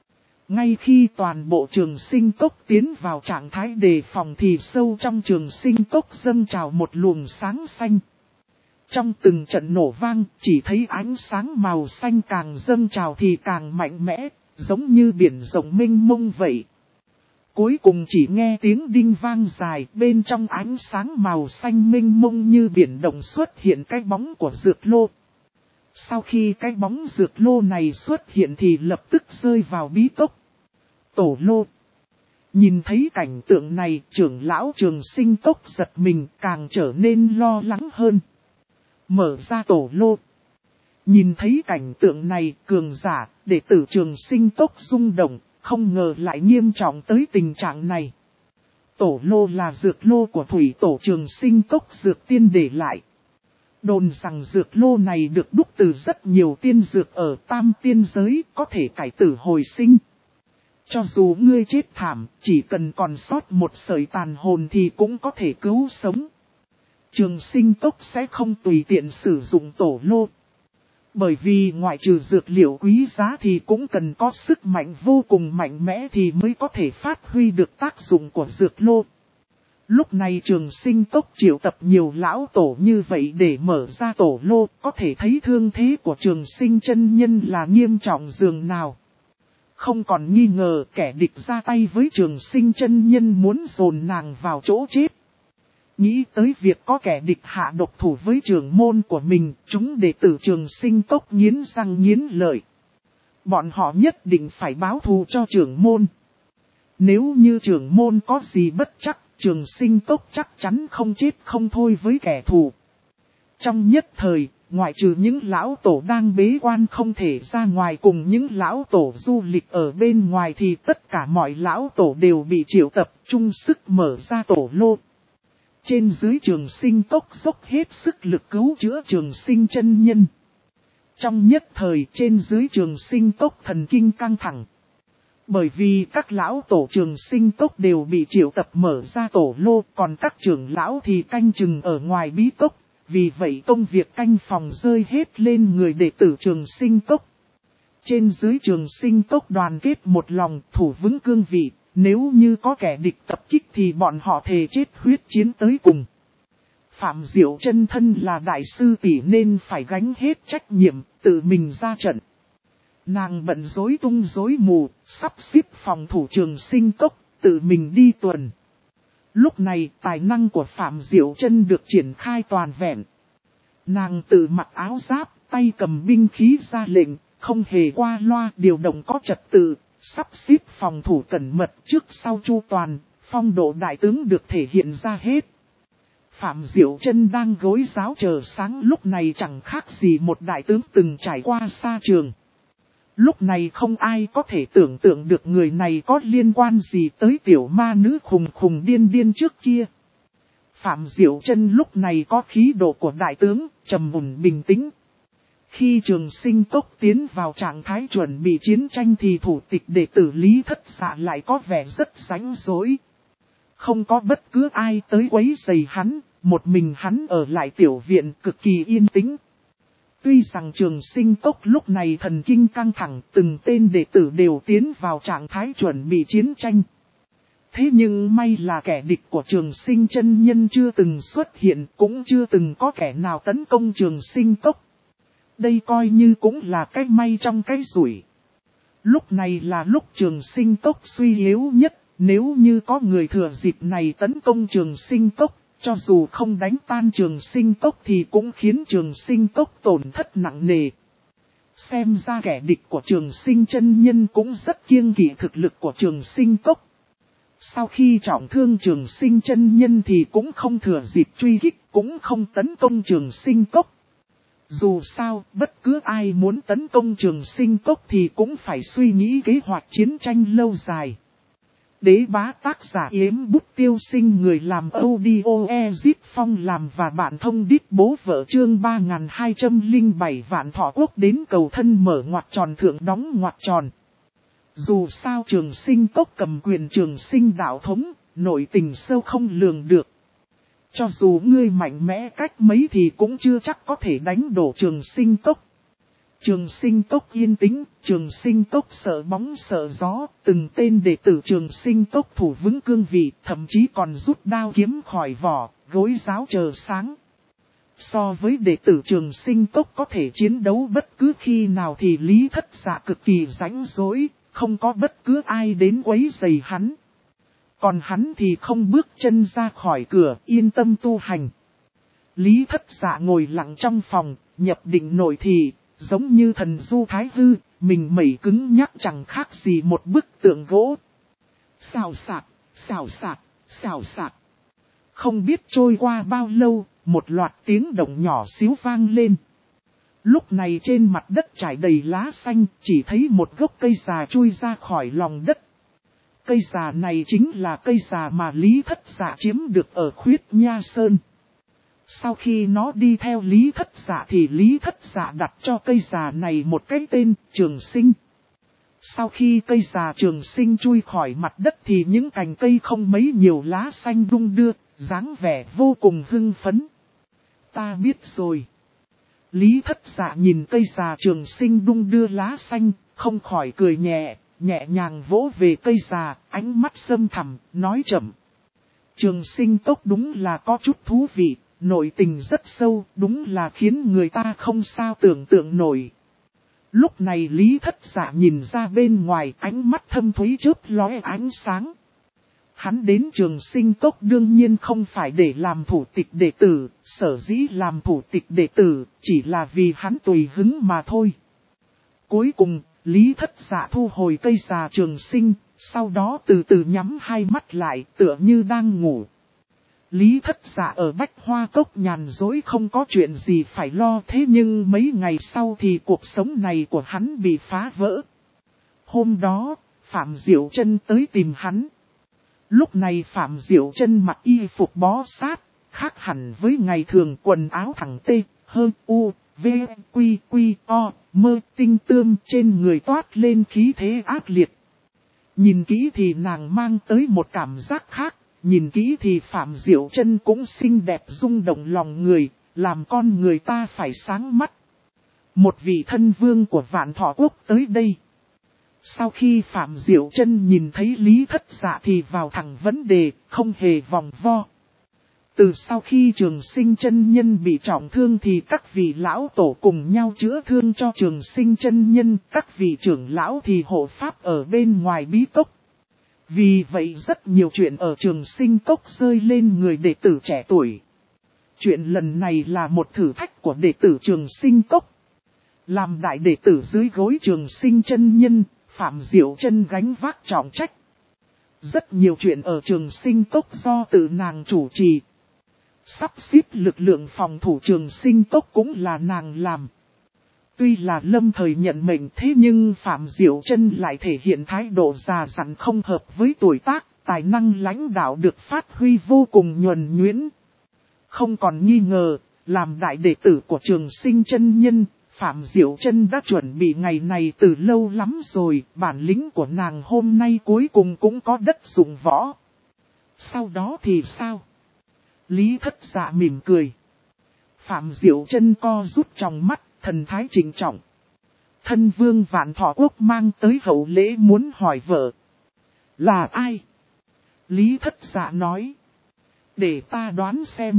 Ngay khi toàn bộ Trường Sinh Cốc tiến vào trạng thái đề phòng thì sâu trong Trường Sinh Cốc dâng trào một luồng sáng xanh. Trong từng trận nổ vang, chỉ thấy ánh sáng màu xanh càng dâng trào thì càng mạnh mẽ, giống như biển rộng mênh mông vậy. Cuối cùng chỉ nghe tiếng đinh vang dài, bên trong ánh sáng màu xanh mênh mông như biển động xuất hiện cái bóng của dược lô. Sau khi cái bóng dược lô này xuất hiện thì lập tức rơi vào bí cốc. Tổ lô. Nhìn thấy cảnh tượng này, trưởng lão Trường Sinh Cốc giật mình, càng trở nên lo lắng hơn. Mở ra tổ lô. Nhìn thấy cảnh tượng này, cường giả, đệ tử Trường Sinh Cốc rung động, không ngờ lại nghiêm trọng tới tình trạng này. Tổ lô là dược lô của thủy tổ Trường Sinh Cốc dược tiên để lại. Đồn rằng dược lô này được đúc từ rất nhiều tiên dược ở tam tiên giới, có thể cải tử hồi sinh. Cho dù ngươi chết thảm, chỉ cần còn sót một sợi tàn hồn thì cũng có thể cứu sống. Trường Sinh Cốc sẽ không tùy tiện sử dụng tổ lô. Bởi vì ngoại trừ dược liệu quý giá thì cũng cần có sức mạnh vô cùng mạnh mẽ thì mới có thể phát huy được tác dụng của dược lô. Lúc này Trường Sinh Cốc triệu tập nhiều lão tổ như vậy để mở ra tổ lô, có thể thấy thương thế của Trường Sinh chân nhân là nghiêm trọng dường nào. Không còn nghi ngờ kẻ địch ra tay với Trường Sinh chân nhân muốn dồn nàng vào chỗ chết. Nghĩ tới việc có kẻ địch hạ độc thủ với trưởng môn của mình, chúng đệ tử Trường Sinh Cốc nghiến răng nghiến lợi. Bọn họ nhất định phải báo thù cho trưởng môn. Nếu như trưởng môn có gì bất chắc, Trường Sinh Cốc chắc chắn không chết không thôi với kẻ thù. Trong nhất thời, ngoại trừ những lão tổ đang bế quan không thể ra ngoài cùng những lão tổ du lịch ở bên ngoài thì tất cả mọi lão tổ đều bị triệu tập chung sức mở ra tổ lô. Trên dưới Trường Sinh Cốc dốc hết sức lực cứu chữa Trường Sinh chân nhân. Trong nhất thời trên dưới Trường Sinh Cốc thần kinh căng thẳng. Bởi vì các lão tổ Trường Sinh Cốc đều bị triệu tập mở ra tổ lô, còn các trưởng lão thì canh chừng ở ngoài bí cốc, vì vậy công việc canh phòng rơi hết lên người đệ tử Trường Sinh Cốc. Trên dưới Trường Sinh Cốc đoàn kết một lòng, thủ vững cương vị, nếu như có kẻ địch tập kích thì bọn họ thề chết huyết chiến tới cùng. Phạm Diệu chân thân là đại sư tỷ nên phải gánh hết trách nhiệm, tự mình ra trận. Nàng bận rối tung rối mù, sắp xếp phòng thủ Trường Sinh Cốc, tự mình đi tuần. Lúc này tài năng của Phạm Diệu chân được triển khai toàn vẹn. Nàng tự mặc áo giáp, tay cầm binh khí ra lệnh, không hề qua loa, điều động có trật tự, sắp xếp phòng thủ cẩn mật trước sau chu toàn, phong độ đại tướng được thể hiện ra hết. Phạm Diệu chân đang gối giáo chờ sáng lúc này chẳng khác gì một đại tướng từng trải qua xa trường. Lúc này không ai có thể tưởng tượng được người này có liên quan gì tới tiểu ma nữ khùng khùng điên điên trước kia. Phạm Diệu chân lúc này có khí độ của đại tướng, trầm ổn bình tĩnh. Khi Trường Sinh Cốc tiến vào trạng thái chuẩn bị chiến tranh thì thủ tịch đệ tử Lý Thất Dạ lại có vẻ rất rảnh rỗi. Không có bất cứ ai tới quấy rầy hắn, một mình hắn ở lại tiểu viện cực kỳ yên tĩnh. Tuy rằng Trường Sinh Cốc lúc này thần kinh căng thẳng, từng tên đệ tử đều tiến vào trạng thái chuẩn bị chiến tranh. Thế nhưng may là kẻ địch của Trường Sinh chân nhân chưa từng xuất hiện, cũng chưa từng có kẻ nào tấn công Trường Sinh Cốc. Đây coi như cũng là cái may trong cái rủi. Lúc này là lúc Trường Sinh Cốc suy yếu nhất, nếu như có người thừa dịp này tấn công Trường Sinh Cốc, cho dù không đánh tan Trường Sinh Cốc thì cũng khiến Trường Sinh Cốc tổn thất nặng nề. Xem ra kẻ địch của Trường Sinh chân nhân cũng rất kiêng kỵ thực lực của Trường Sinh Cốc. Sau khi trọng thương Trường Sinh chân nhân thì cũng không thừa dịp truy kích, cũng không tấn công Trường Sinh Cốc. Dù sao, bất cứ ai muốn tấn công Trường Sinh Cốc thì cũng phải suy nghĩ kế hoạch chiến tranh lâu dài. Đế bá tác giả Yếm Bút Tiêu Sinh, người làm audio Ezit Phong làm và bạn thông đít bố vợ chương 3207 vạn thọ quốc đến cầu thân mở ngoặc tròn thượng đóng ngoặc tròn. Dù sao Trường Sinh Cốc cầm quyền Trường Sinh đạo thống, nội tình sâu không lường được. Cho dù ngươi mạnh mẽ cách mấy thì cũng chưa chắc có thể đánh đổ Trường Sinh Cốc. Trường Sinh Cốc yên tĩnh, Trường Sinh Cốc sợ bóng sợ gió, từng tên đệ tử Trường Sinh Cốc thủ vững cương vị, thậm chí còn rút đao kiếm khỏi vỏ, gối giáo chờ sáng. So với đệ tử Trường Sinh Cốc có thể chiến đấu bất cứ khi nào thì Lý Thất Dạ cực kỳ rảnh rỗi, không có bất cứ ai đến quấy rầy hắn. Còn hắn thì không bước chân ra khỏi cửa, yên tâm tu hành. Lý Thất Dạ ngồi lặng trong phòng, nhập định nội thị, giống như thần du thái hư, mình mẩy cứng nhắc chẳng khác gì một bức tượng gỗ. Xào xạc, xào xạc, xào xạc. Không biết trôi qua bao lâu, một loạt tiếng động nhỏ xíu vang lên. Lúc này trên mặt đất trải đầy lá xanh, chỉ thấy một gốc cây già chui ra khỏi lòng đất. Cây già này chính là cây già mà Lý Thất Dạ chiếm được ở Khuyết Nha Sơn. Sau khi nó đi theo Lý Thất Dạ thì Lý Thất Dạ đặt cho cây già này một cái tên Trường Sinh. Sau khi cây già Trường Sinh chui khỏi mặt đất thì những cành cây không mấy nhiều lá xanh đung đưa, dáng vẻ vô cùng hưng phấn. Ta biết rồi. Lý Thất Dạ nhìn cây già Trường Sinh đung đưa lá xanh, không khỏi cười nhẹ, nhẹ nhàng vỗ về cây già, ánh mắt sâm thẳm, nói chậm. Trường Sinh Cốc đúng là có chút thú vị, nội tình rất sâu, đúng là khiến người ta không sao tưởng tượng nổi. Lúc này Lý Thất Dạ nhìn ra bên ngoài, ánh mắt thâm thúy chớp lóe ánh sáng. Hắn đến Trường Sinh Cốc đương nhiên không phải để làm thủ tịch đệ tử, sở dĩ làm thủ tịch đệ tử, chỉ là vì hắn tùy hứng mà thôi. Cuối cùng, Lý Thất Dạ thu hồi cây già Trường Sinh, sau đó từ từ nhắm hai mắt lại, tựa như đang ngủ. Lý Thất Dạ ở Bách Hoa Cốc nhàn dối không có chuyện gì phải lo, thế nhưng mấy ngày sau thì cuộc sống này của hắn bị phá vỡ. Hôm đó, Phạm Diệu Chân tới tìm hắn. Lúc này Phạm Diệu Chân mặc y phục bó sát, khác hẳn với ngày thường, quần áo thẳng tê, hơn u, v, quy quy o, mơ tinh tươm, trên người toát lên khí thế ác liệt. Nhìn kỹ thì nàng mang tới một cảm giác khác, nhìn kỹ thì Phạm Diệu Chân cũng xinh đẹp rung động lòng người, làm con người ta phải sáng mắt. Một vị thân vương của Vạn Thọ Quốc tới đây. Sau khi Phạm Diệu Chân nhìn thấy Lý Thất Dạ thì vào thẳng vấn đề, không hề vòng vo. Từ sau khi Trường Sinh chân nhân bị trọng thương thì các vị lão tổ cùng nhau chữa thương cho Trường Sinh chân nhân, các vị trưởng lão thì hộ pháp ở bên ngoài bí cốc. Vì vậy rất nhiều chuyện ở Trường Sinh cốc rơi lên người đệ tử trẻ tuổi. Chuyện lần này là một thử thách của đệ tử Trường Sinh cốc. Làm đại đệ tử dưới gối Trường Sinh chân nhân, Phạm Diệu Chân gánh vác trọng trách. Rất nhiều chuyện ở Trường Sinh cốc do tự nàng chủ trì. Sắp xếp lực lượng phòng thủ Trường Sinh cốc cũng là nàng làm. Tuy là lâm thời nhận mệnh thế nhưng Phạm Diệu Chân lại thể hiện thái độ già dặn không hợp với tuổi tác, tài năng lãnh đạo được phát huy vô cùng nhuần nhuyễn. Không còn nghi ngờ, làm đại đệ tử của Trường Sinh chân nhân, Phạm Diệu Chân đã chuẩn bị ngày này từ lâu lắm rồi, bản lĩnh của nàng hôm nay cuối cùng cũng có đất dụng võ. Sau đó thì sao? Lý Thất Dạ mỉm cười. Phạm Diệu Chân co rút trong mắt, thần thái trịnh trọng. Thân vương Vạn Thọ Quốc mang tới hậu lễ muốn hỏi vợ. Là ai? Lý Thất Dạ nói. Để ta đoán xem.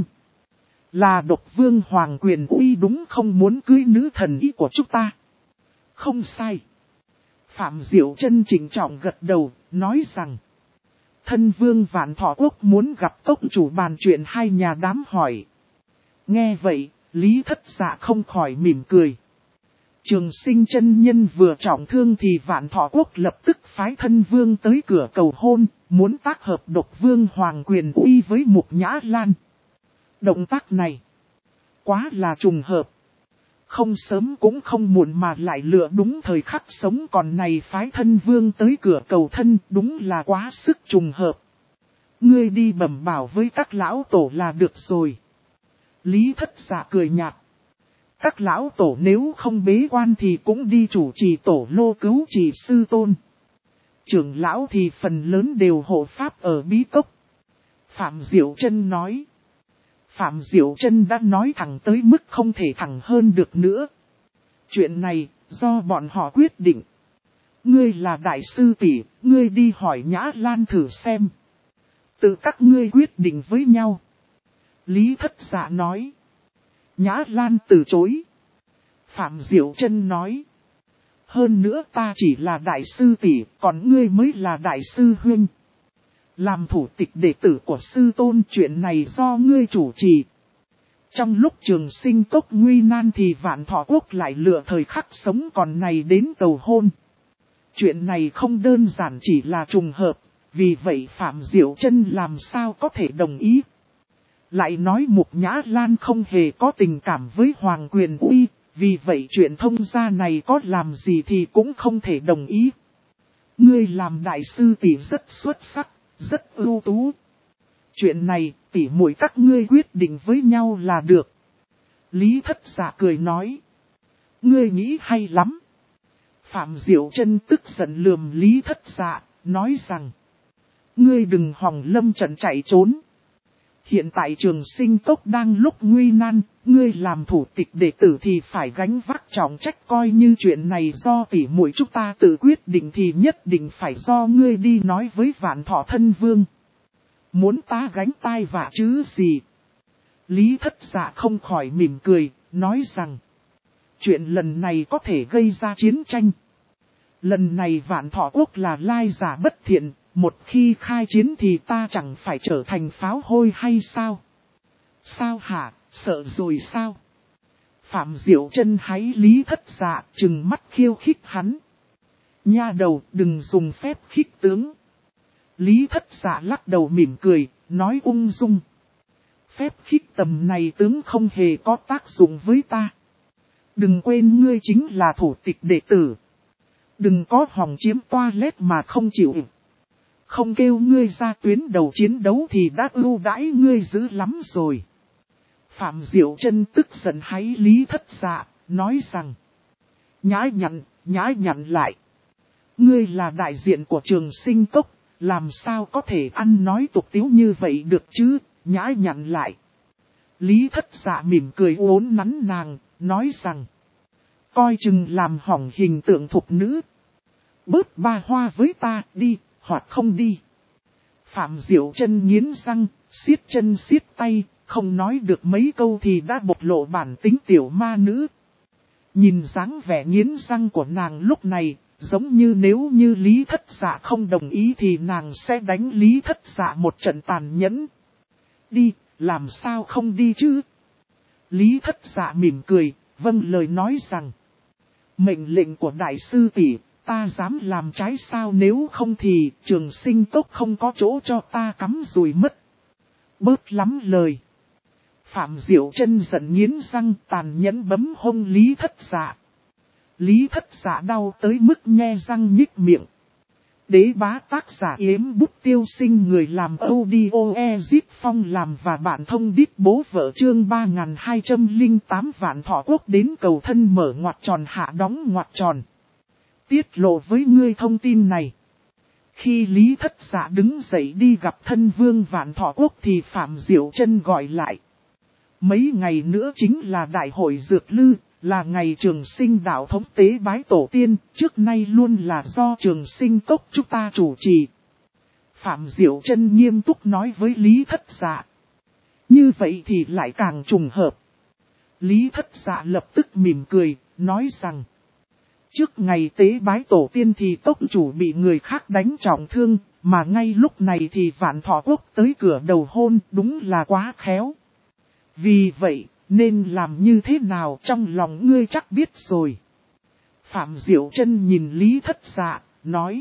Là Độc Vương Hoàng Quyền Uy đúng không, muốn cưới nữ thần ý của chúng ta? Không sai. Phạm Diệu Chân trịnh trọng gật đầu, nói rằng. Thân vương Vạn Thọ Quốc muốn gặp cốc chủ bàn chuyện hai nhà đám hỏi. Nghe vậy, Lý Thất Dạ không khỏi mỉm cười. Trường Sinh chân nhân vừa trọng thương thì Vạn Thọ Quốc lập tức phái thân vương tới cửa cầu hôn, muốn tác hợp Độc Vương Hoàng Quyền Uy với Mục Nhã Lan. Động tác này quá là trùng hợp. Không sớm cũng không muộn mà lại lựa đúng thời khắc sống, còn này phái thân vương tới cửa cầu thân, đúng là quá sức trùng hợp. Ngươi đi bẩm bảo với các lão tổ là được rồi. Lý Thất Dạ cười nhạt. Các lão tổ nếu không bế quan thì cũng đi chủ trì tổ lô cứu trì sư tôn. Trưởng lão thì phần lớn đều hộ pháp ở bí cốc. Phạm Diệu Chân nói. Phạm Diệu Chân đã nói thẳng tới mức không thể thẳng hơn được nữa. Chuyện này, do bọn họ quyết định. Ngươi là đại sư tỷ, ngươi đi hỏi Nhã Lan thử xem. Tự các ngươi quyết định với nhau. Lý Thất Dạ nói. Nhã Lan từ chối. Phạm Diệu Chân nói. Hơn nữa ta chỉ là đại sư tỷ, còn ngươi mới là đại sư huynh. Làm thủ tịch đệ tử của sư tôn, chuyện này do ngươi chủ trì. Trong lúc Trường Sinh cốc nguy nan thì Vạn Thọ Quốc lại lựa thời khắc sống còn này đến cầu hôn. Chuyện này không đơn giản chỉ là trùng hợp, vì vậy Phạm Diệu Chân làm sao có thể đồng ý. Lại nói Mục Nhã Lan không hề có tình cảm với Hoàng Quyền Uy, vì vậy chuyện thông gia này có làm gì thì cũng không thể đồng ý. Ngươi làm đại sư tỷ rất xuất sắc, rất ưu tú. Chuyện này tỷ muội các ngươi quyết định với nhau là được. Lý Thất Dạ cười nói. Ngươi nghĩ hay lắm. Phạm Diệu Chân tức giận lườm Lý Thất Dạ, nói rằng. Ngươi đừng hòng lâm trận chạy trốn. Hiện tại Trường Sinh cốc đang lúc nguy nan, ngươi làm thủ tịch đệ tử thì phải gánh vác trọng trách, coi như chuyện này do tỷ muội chúng ta tự quyết định thì nhất định phải do ngươi đi nói với Vạn Thọ thân vương. Muốn ta gánh tai vạ chứ gì? Lý Thất Dạ không khỏi mỉm cười, nói rằng. Chuyện lần này có thể gây ra chiến tranh. Lần này Vạn Thọ Quốc là lai giả bất thiện. Một khi khai chiến thì ta chẳng phải trở thành pháo hôi hay sao? Sao hả, sợ rồi sao? Phạm Diệu Chân hái Lý Thất Dạ, trừng mắt khiêu khích hắn. Nha đầu, đừng dùng phép khích tướng. Lý Thất Dạ lắc đầu mỉm cười, nói ung dung. Phép khích tầm này tướng không hề có tác dụng với ta. Đừng quên ngươi chính là thủ tịch đệ tử. Đừng có hòng chiếm toilet mà không chịu. Không kêu ngươi ra tuyến đầu chiến đấu thì đã ưu đãi ngươi dữ lắm rồi. Phạm Diệu Chân tức giận hái Lý Thất Dạ, nói rằng. Nhã nhặn lại. Ngươi là đại diện của Trường Sinh cốc, làm sao có thể ăn nói tục tiếu như vậy được chứ, nhã nhặn lại. Lý Thất Dạ mỉm cười uốn nắn nàng, nói rằng. Coi chừng làm hỏng hình tượng thục nữ. Bớt ba hoa với ta, đi, hoặc không đi. Phạm Diệu Chân nghiến răng, siết chân siết tay, không nói được mấy câu thì đã bộc lộ bản tính tiểu ma nữ. Nhìn dáng vẻ nghiến răng của nàng lúc này, giống như nếu như Lý Thất Dạ không đồng ý thì nàng sẽ đánh Lý Thất Dạ một trận tàn nhẫn. Đi, làm sao không đi chứ? Lý Thất Dạ mỉm cười, vâng lời nói rằng. Mệnh lệnh của đại sư tỷ, ta dám làm trái sao, nếu không thì Trường Sinh Cốc không có chỗ cho ta cắm rùi mất. Bớt lắm lời. Phạm Diệu Chân giận nghiến răng, tàn nhẫn bấm hông Lý Thất Dạ. Lý Thất Dạ đau tới mức nhe răng nhích miệng. Đế bá tác giả Yếm Bút Tiêu Sinh, người làm audio Ezip Phong làm và bạn thông đít bố vợ, chương 3208 Vạn Thọ Quốc đến cầu thân mở ngoặc tròn hạ đóng ngoặc tròn. Tiết lộ với ngươi thông tin này. Khi Lý Thất Dạ đứng dậy đi gặp thân vương Vạn Thọ Quốc thì Phạm Diệu Chân gọi lại. Mấy ngày nữa chính là đại hội dược lư, là ngày Trường Sinh đạo thống tế bái tổ tiên, trước nay luôn là do Trường Sinh Cốc chúng ta chủ trì. Phạm Diệu Chân nghiêm túc nói với Lý Thất Dạ. Như vậy thì lại càng trùng hợp. Lý Thất Dạ lập tức mỉm cười, nói rằng. Trước ngày tế bái tổ tiên thì tốc chủ bị người khác đánh trọng thương, mà ngay lúc này thì Vạn Thọ Quốc tới cửa đầu hôn, đúng là quá khéo. Vì vậy, nên làm như thế nào trong lòng ngươi chắc biết rồi. Phạm Diệu Chân nhìn Lý Thất Dạ, nói.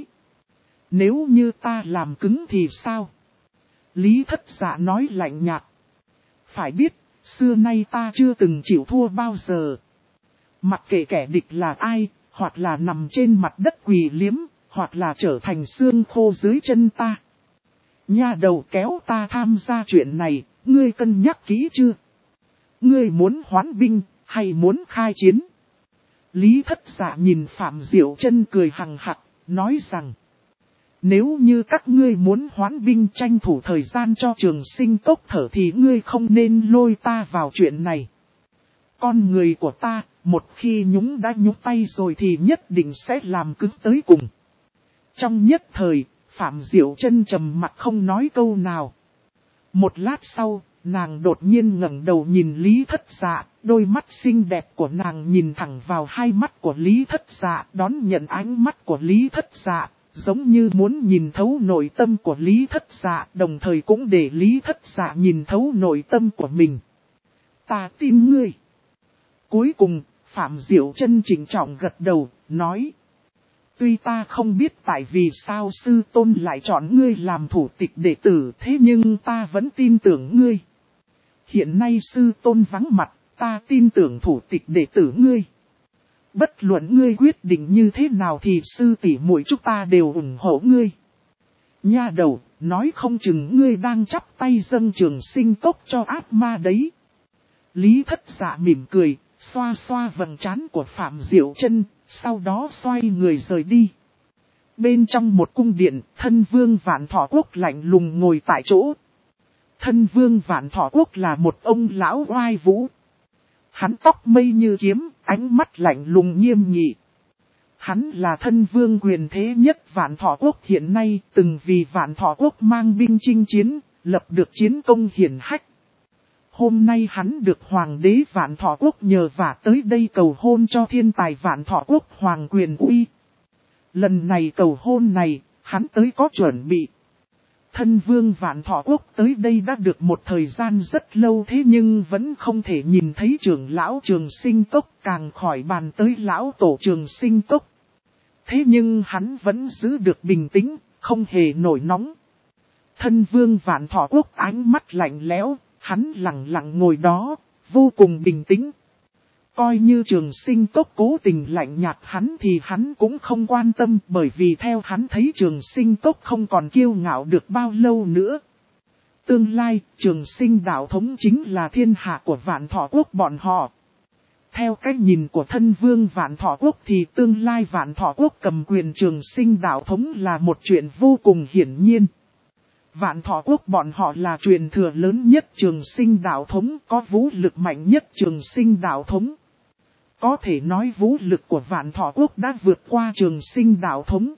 Nếu như ta làm cứng thì sao? Lý Thất Dạ nói lạnh nhạt. Phải biết, xưa nay ta chưa từng chịu thua bao giờ. Mặc kệ kẻ địch là ai, hoặc là nằm trên mặt đất quỳ liếm, hoặc là trở thành xương khô dưới chân ta. Nha đầu kéo ta tham gia chuyện này, ngươi cân nhắc kỹ chưa? Ngươi muốn hoán binh, hay muốn khai chiến? Lý Thất Dạ nhìn Phạm Diệu Chân cười hằng hặc, nói rằng. Nếu như các ngươi muốn hoán binh tranh thủ thời gian cho Trường Sinh Cốc thở thì ngươi không nên lôi ta vào chuyện này. Con người của ta, một khi nhúng đã nhúng tay rồi thì nhất định sẽ làm cứng tới cùng. Trong nhất thời, Phạm Diệu Chân trầm mặt không nói câu nào. Một lát sau, nàng đột nhiên ngẩng đầu nhìn Lý Thất Dạ, đôi mắt xinh đẹp của nàng nhìn thẳng vào hai mắt của Lý Thất Dạ, đón nhận ánh mắt của Lý Thất Dạ, giống như muốn nhìn thấu nội tâm của Lý Thất Dạ, đồng thời cũng để Lý Thất Dạ nhìn thấu nội tâm của mình. Ta tin ngươi. Cuối cùng, Phạm Diệu Chân trịnh trọng gật đầu, nói. Tuy ta không biết tại vì sao sư tôn lại chọn ngươi làm thủ tịch đệ tử, thế nhưng ta vẫn tin tưởng ngươi. Hiện nay sư tôn vắng mặt, ta tin tưởng thủ tịch đệ tử ngươi. Bất luận ngươi quyết định như thế nào thì sư tỷ muội chúng ta đều ủng hộ ngươi. Nha đầu, nói không chừng ngươi đang chắp tay dâng Trường Sinh Cốc cho ác ma đấy. Lý Thất Dạ mỉm cười, xoa xoa vầng trán của Phạm Diệu Chân, sau đó xoay người rời đi. Bên trong một cung điện, thân vương Vạn Thọ Quốc lạnh lùng ngồi tại chỗ. Thân vương Vạn Thọ Quốc là một ông lão oai vũ. Hắn tóc mây như kiếm, ánh mắt lạnh lùng nghiêm nghị. Hắn là thân vương quyền thế nhất Vạn Thọ Quốc hiện nay, từng vì Vạn Thọ Quốc mang binh chinh chiến, lập được chiến công hiển hách. Hôm nay hắn được Hoàng đế Vạn Thọ Quốc nhờ vả tới đây cầu hôn cho thiên tài Vạn Thọ Quốc Hoàng Quyền Uy. Lần này cầu hôn này, hắn tới có chuẩn bị. Thân vương Vạn Thọ Quốc tới đây đã được một thời gian rất lâu thế nhưng vẫn không thể nhìn thấy trưởng lão Trường Sinh Cốc, càng khỏi bàn tới lão tổ Trường Sinh Cốc. Thế nhưng hắn vẫn giữ được bình tĩnh, không hề nổi nóng. Thân vương Vạn Thọ Quốc ánh mắt lạnh lẽo, hắn lặng lặng ngồi đó, vô cùng bình tĩnh. Coi như Trường Sinh Cốc cố tình lạnh nhạt hắn thì hắn cũng không quan tâm, bởi vì theo hắn thấy Trường Sinh Cốc không còn kiêu ngạo được bao lâu nữa. Tương lai, Trường Sinh đạo thống chính là thiên hạ của Vạn Thọ Quốc bọn họ. Theo cách nhìn của thân vương Vạn Thọ Quốc thì tương lai Vạn Thọ Quốc cầm quyền Trường Sinh đạo thống là một chuyện vô cùng hiển nhiên. Vạn Thọ Quốc bọn họ là truyền thừa lớn nhất Trường Sinh đạo thống, có vũ lực mạnh nhất Trường Sinh đạo thống. Có thể nói vũ lực của Vạn Thọ Quốc đã vượt qua Trường Sinh đạo thống.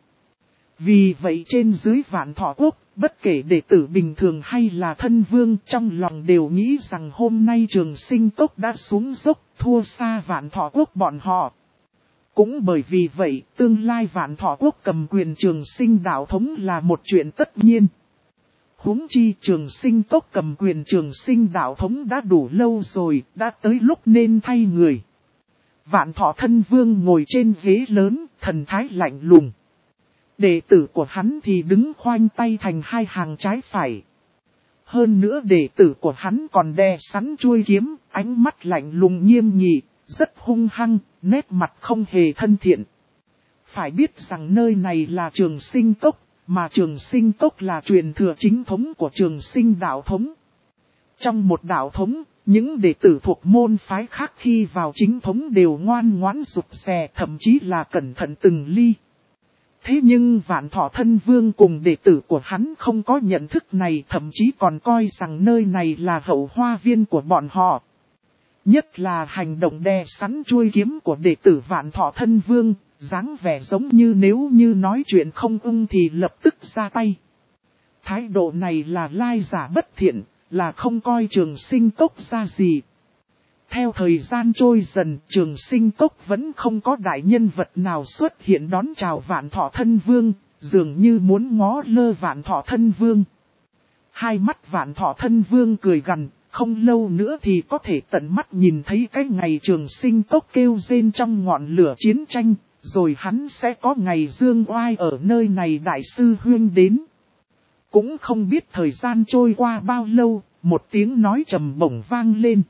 Vì vậy trên dưới Vạn Thọ Quốc, bất kể đệ tử bình thường hay là thân vương, trong lòng đều nghĩ rằng hôm nay Trường Sinh Cốc đã xuống dốc, thua xa Vạn Thọ Quốc bọn họ. Cũng bởi vì vậy, tương lai Vạn Thọ Quốc cầm quyền Trường Sinh đạo thống là một chuyện tất nhiên. Huống chi Trường Sinh Cốc cầm quyền Trường Sinh đạo thống đã đủ lâu rồi, đã tới lúc nên thay người. Vạn Thọ thân vương ngồi trên ghế lớn, thần thái lạnh lùng. Đệ tử của hắn thì đứng khoanh tay thành hai hàng trái phải. Hơn nữa đệ tử của hắn còn đè sẵn chuôi kiếm, ánh mắt lạnh lùng nghiêm nghị, rất hung hăng, nét mặt không hề thân thiện. Phải biết rằng nơi này là Trường Sinh Cốc, mà Trường Sinh Cốc là truyền thừa chính thống của Trường Sinh đạo thống. Trong một đạo thống, những đệ tử thuộc môn phái khác khi vào chính thống đều ngoan ngoãn rụt rè, thậm chí là cẩn thận từng ly. Thế nhưng Vạn Thọ thân vương cùng đệ tử của hắn không có nhận thức này, thậm chí còn coi rằng nơi này là hậu hoa viên của bọn họ. Nhất là hành động đè sẵn chuôi kiếm của đệ tử Vạn Thọ thân vương, dáng vẻ giống như nếu như nói chuyện không ưng thì lập tức ra tay. Thái độ này là lai giả bất thiện, là không coi Trường Sinh Cốc ra gì. Theo thời gian trôi dần, Trường Sinh Cốc vẫn không có đại nhân vật nào xuất hiện đón chào Vạn Thọ thân vương, dường như muốn ngó lơ Vạn Thọ thân vương. Hai mắt Vạn Thọ thân vương cười gằn, không lâu nữa thì có thể tận mắt nhìn thấy cái ngày Trường Sinh Cốc kêu rên trong ngọn lửa chiến tranh, rồi hắn sẽ có ngày dương oai ở nơi này đại sư huyên đến. Cũng không biết thời gian trôi qua bao lâu, một tiếng nói trầm bổng vang lên.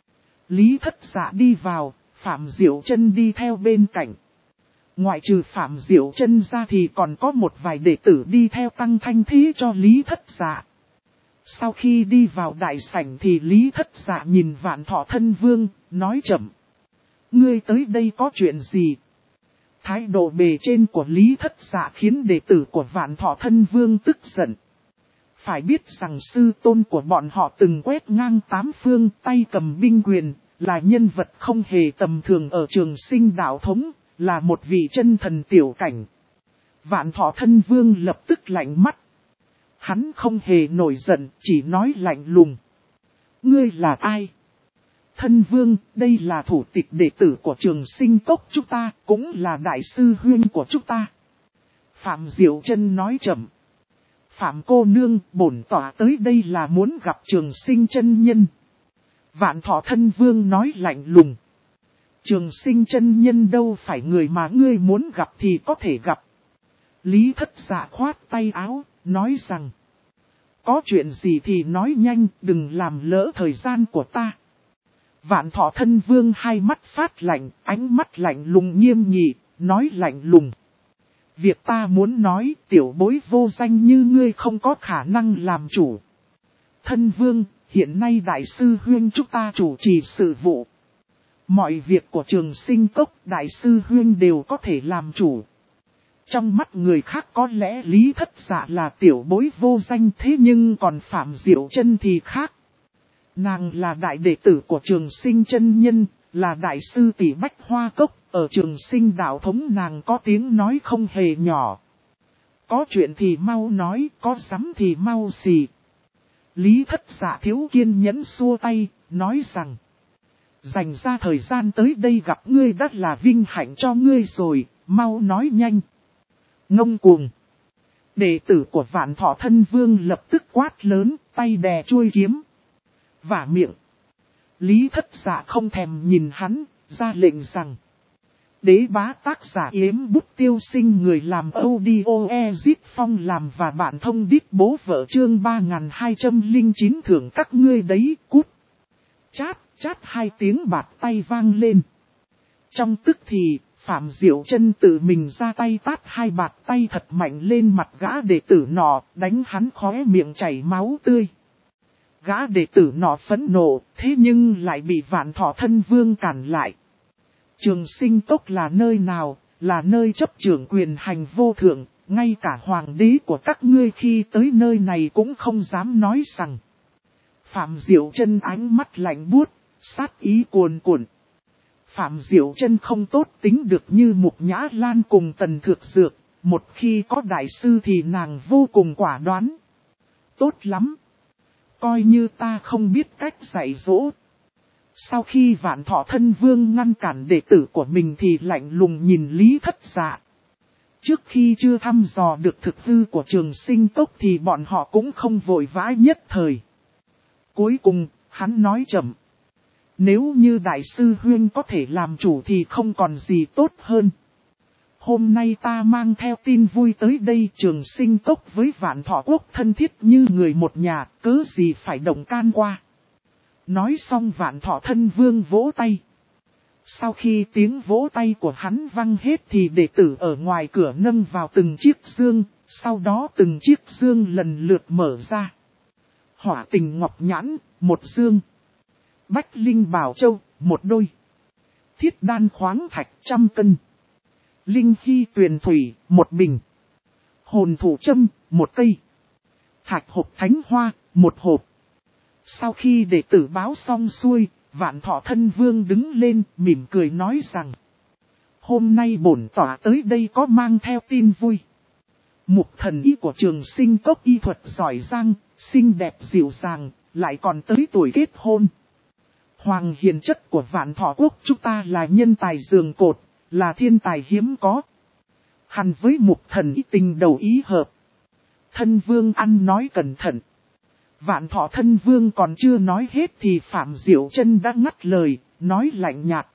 Lý Thất Dạ đi vào, Phạm Diệu Chân đi theo bên cạnh. Ngoại trừ Phạm Diệu Chân ra thì còn có một vài đệ tử đi theo tăng thanh thế cho Lý Thất Dạ. Sau khi đi vào đại sảnh thì Lý Thất Dạ nhìn Vạn Thọ thân vương, nói chậm. Ngươi tới đây có chuyện gì? Thái độ bề trên của Lý Thất Dạ khiến đệ tử của Vạn Thọ thân vương tức giận. Phải biết rằng sư tôn của bọn họ từng quét ngang tám phương, tay cầm binh quyền, là nhân vật không hề tầm thường ở Trường Sinh đạo thống, là một vị chân thần tiểu cảnh. Vạn Thọ thân vương lập tức lạnh mắt. Hắn không hề nổi giận, chỉ nói lạnh lùng. Ngươi là ai? Thân vương, đây là thủ tịch đệ tử của Trường Sinh Cốc chúng ta, cũng là đại sư huynh của chúng ta. Phạm Diệu Chân nói chậm. Phạm cô nương, bổn tỏa tới đây là muốn gặp Trường Sinh chân nhân. Vạn Thọ thân vương nói lạnh lùng. Trường Sinh chân nhân đâu phải người mà ngươi muốn gặp thì có thể gặp. Lý Thất Dạ khoát tay áo, nói rằng. Có chuyện gì thì nói nhanh, đừng làm lỡ thời gian của ta. Vạn Thọ thân vương hai mắt phát lạnh, ánh mắt lạnh lùng nghiêm nghị, nói lạnh lùng. Việc ta muốn nói, tiểu bối vô danh như ngươi không có khả năng làm chủ. Thân vương, hiện nay đại sư huyên chúng ta chủ trì sự vụ. Mọi việc của Trường Sinh Cốc đại sư huyên đều có thể làm chủ. Trong mắt người khác có lẽ Lý Thất Dạ là tiểu bối vô danh, thế nhưng còn Phạm Diệu Chân thì khác. Nàng là đại đệ tử của Trường Sinh chân nhân, là đại sư tỷ Bách Hoa Cốc, ở Trường Sinh đạo thống nàng có tiếng nói không hề nhỏ. Có chuyện thì mau nói, có dám thì mau xì. Lý Thất Dạ thiếu kiên nhẫn xua tay, nói rằng. Dành ra thời gian tới đây gặp ngươi đã là vinh hạnh cho ngươi rồi, mau nói nhanh. Ngông cuồng. Đệ tử của Vạn Thọ thân vương lập tức quát lớn, tay đè chuôi kiếm. Vả miệng. Lý Thất Dạ không thèm nhìn hắn, ra lệnh rằng. Đế bá tác giả yếm bút tiêu sinh người làm audio ezit phong làm và bản thông đít bố vợ chương 3209 thưởng các ngươi đấy, cút. Chát, chát hai tiếng bạt tay vang lên. Trong tức thì, Phạm Diệu Chân tự mình ra tay tát hai bạt tay thật mạnh lên mặt gã đệ tử nọ, đánh hắn khóe miệng chảy máu tươi. Gã đệ tử nọ phẫn nộ, thế nhưng lại bị Vạn Thọ thân vương cản lại. Trường Sinh Cốc là nơi nào, là nơi chấp trưởng quyền hành vô thượng, ngay cả hoàng đế của các ngươi khi tới nơi này cũng không dám nói rằng. Phạm Diệu Chân ánh mắt lạnh buốt, sát ý cuồn cuộn. Phạm Diệu Chân không tốt tính được như Mục Nhã Lan cùng Tần Thược Dược, một khi có đại sư thì nàng vô cùng quả đoán. Tốt lắm. Coi như ta không biết cách dạy dỗ. Sau khi Vạn Thọ Thân Vương ngăn cản đệ tử của mình thì lạnh lùng nhìn Lý Thất Dạ. Trước khi chưa thăm dò được thực hư của Trường Sinh Cốc thì bọn họ cũng không vội vã nhất thời. Cuối cùng, hắn nói chậm. Nếu như Đại sư Huyên có thể làm chủ thì không còn gì tốt hơn. Hôm nay ta mang theo tin vui tới đây, Trường Sinh Cốc với Vạn Thọ Quốc thân thiết như người một nhà, cớ gì phải động can qua. Nói xong Vạn Thọ Thân Vương vỗ tay. Sau khi tiếng vỗ tay của hắn vang hết thì đệ tử ở ngoài cửa nâng vào từng chiếc dương, sau đó từng chiếc dương lần lượt mở ra. Hỏa Tình Ngọc Nhãn, một dương. Bách Linh Bảo Châu, một đôi. Thiết Đan Khoáng Thạch 100 cân. Linh Hy Tuyền Thủy, một bình. Hồn Thủ Châm, một cây. Thạch hộp Thánh Hoa, một hộp. Sau khi đệ tử báo xong xuôi, Vạn Thọ Thân Vương đứng lên mỉm cười nói rằng. Hôm nay bổn tỏa tới đây có mang theo tin vui. Mục thần y của Trường Sinh Cốc y thuật giỏi giang, xinh đẹp dịu dàng, lại còn tới tuổi kết hôn. Hoàng hiền chất của Vạn Thọ Quốc chúng ta là nhân tài giường cột, là thiên tài hiếm có. Hẳn với mục thần y tình đầu ý hợp. Thân Vương ăn nói cẩn thận. Vạn Thọ Thân Vương còn chưa nói hết thì Phạm Diệu Chân đã ngắt lời, nói lạnh nhạt.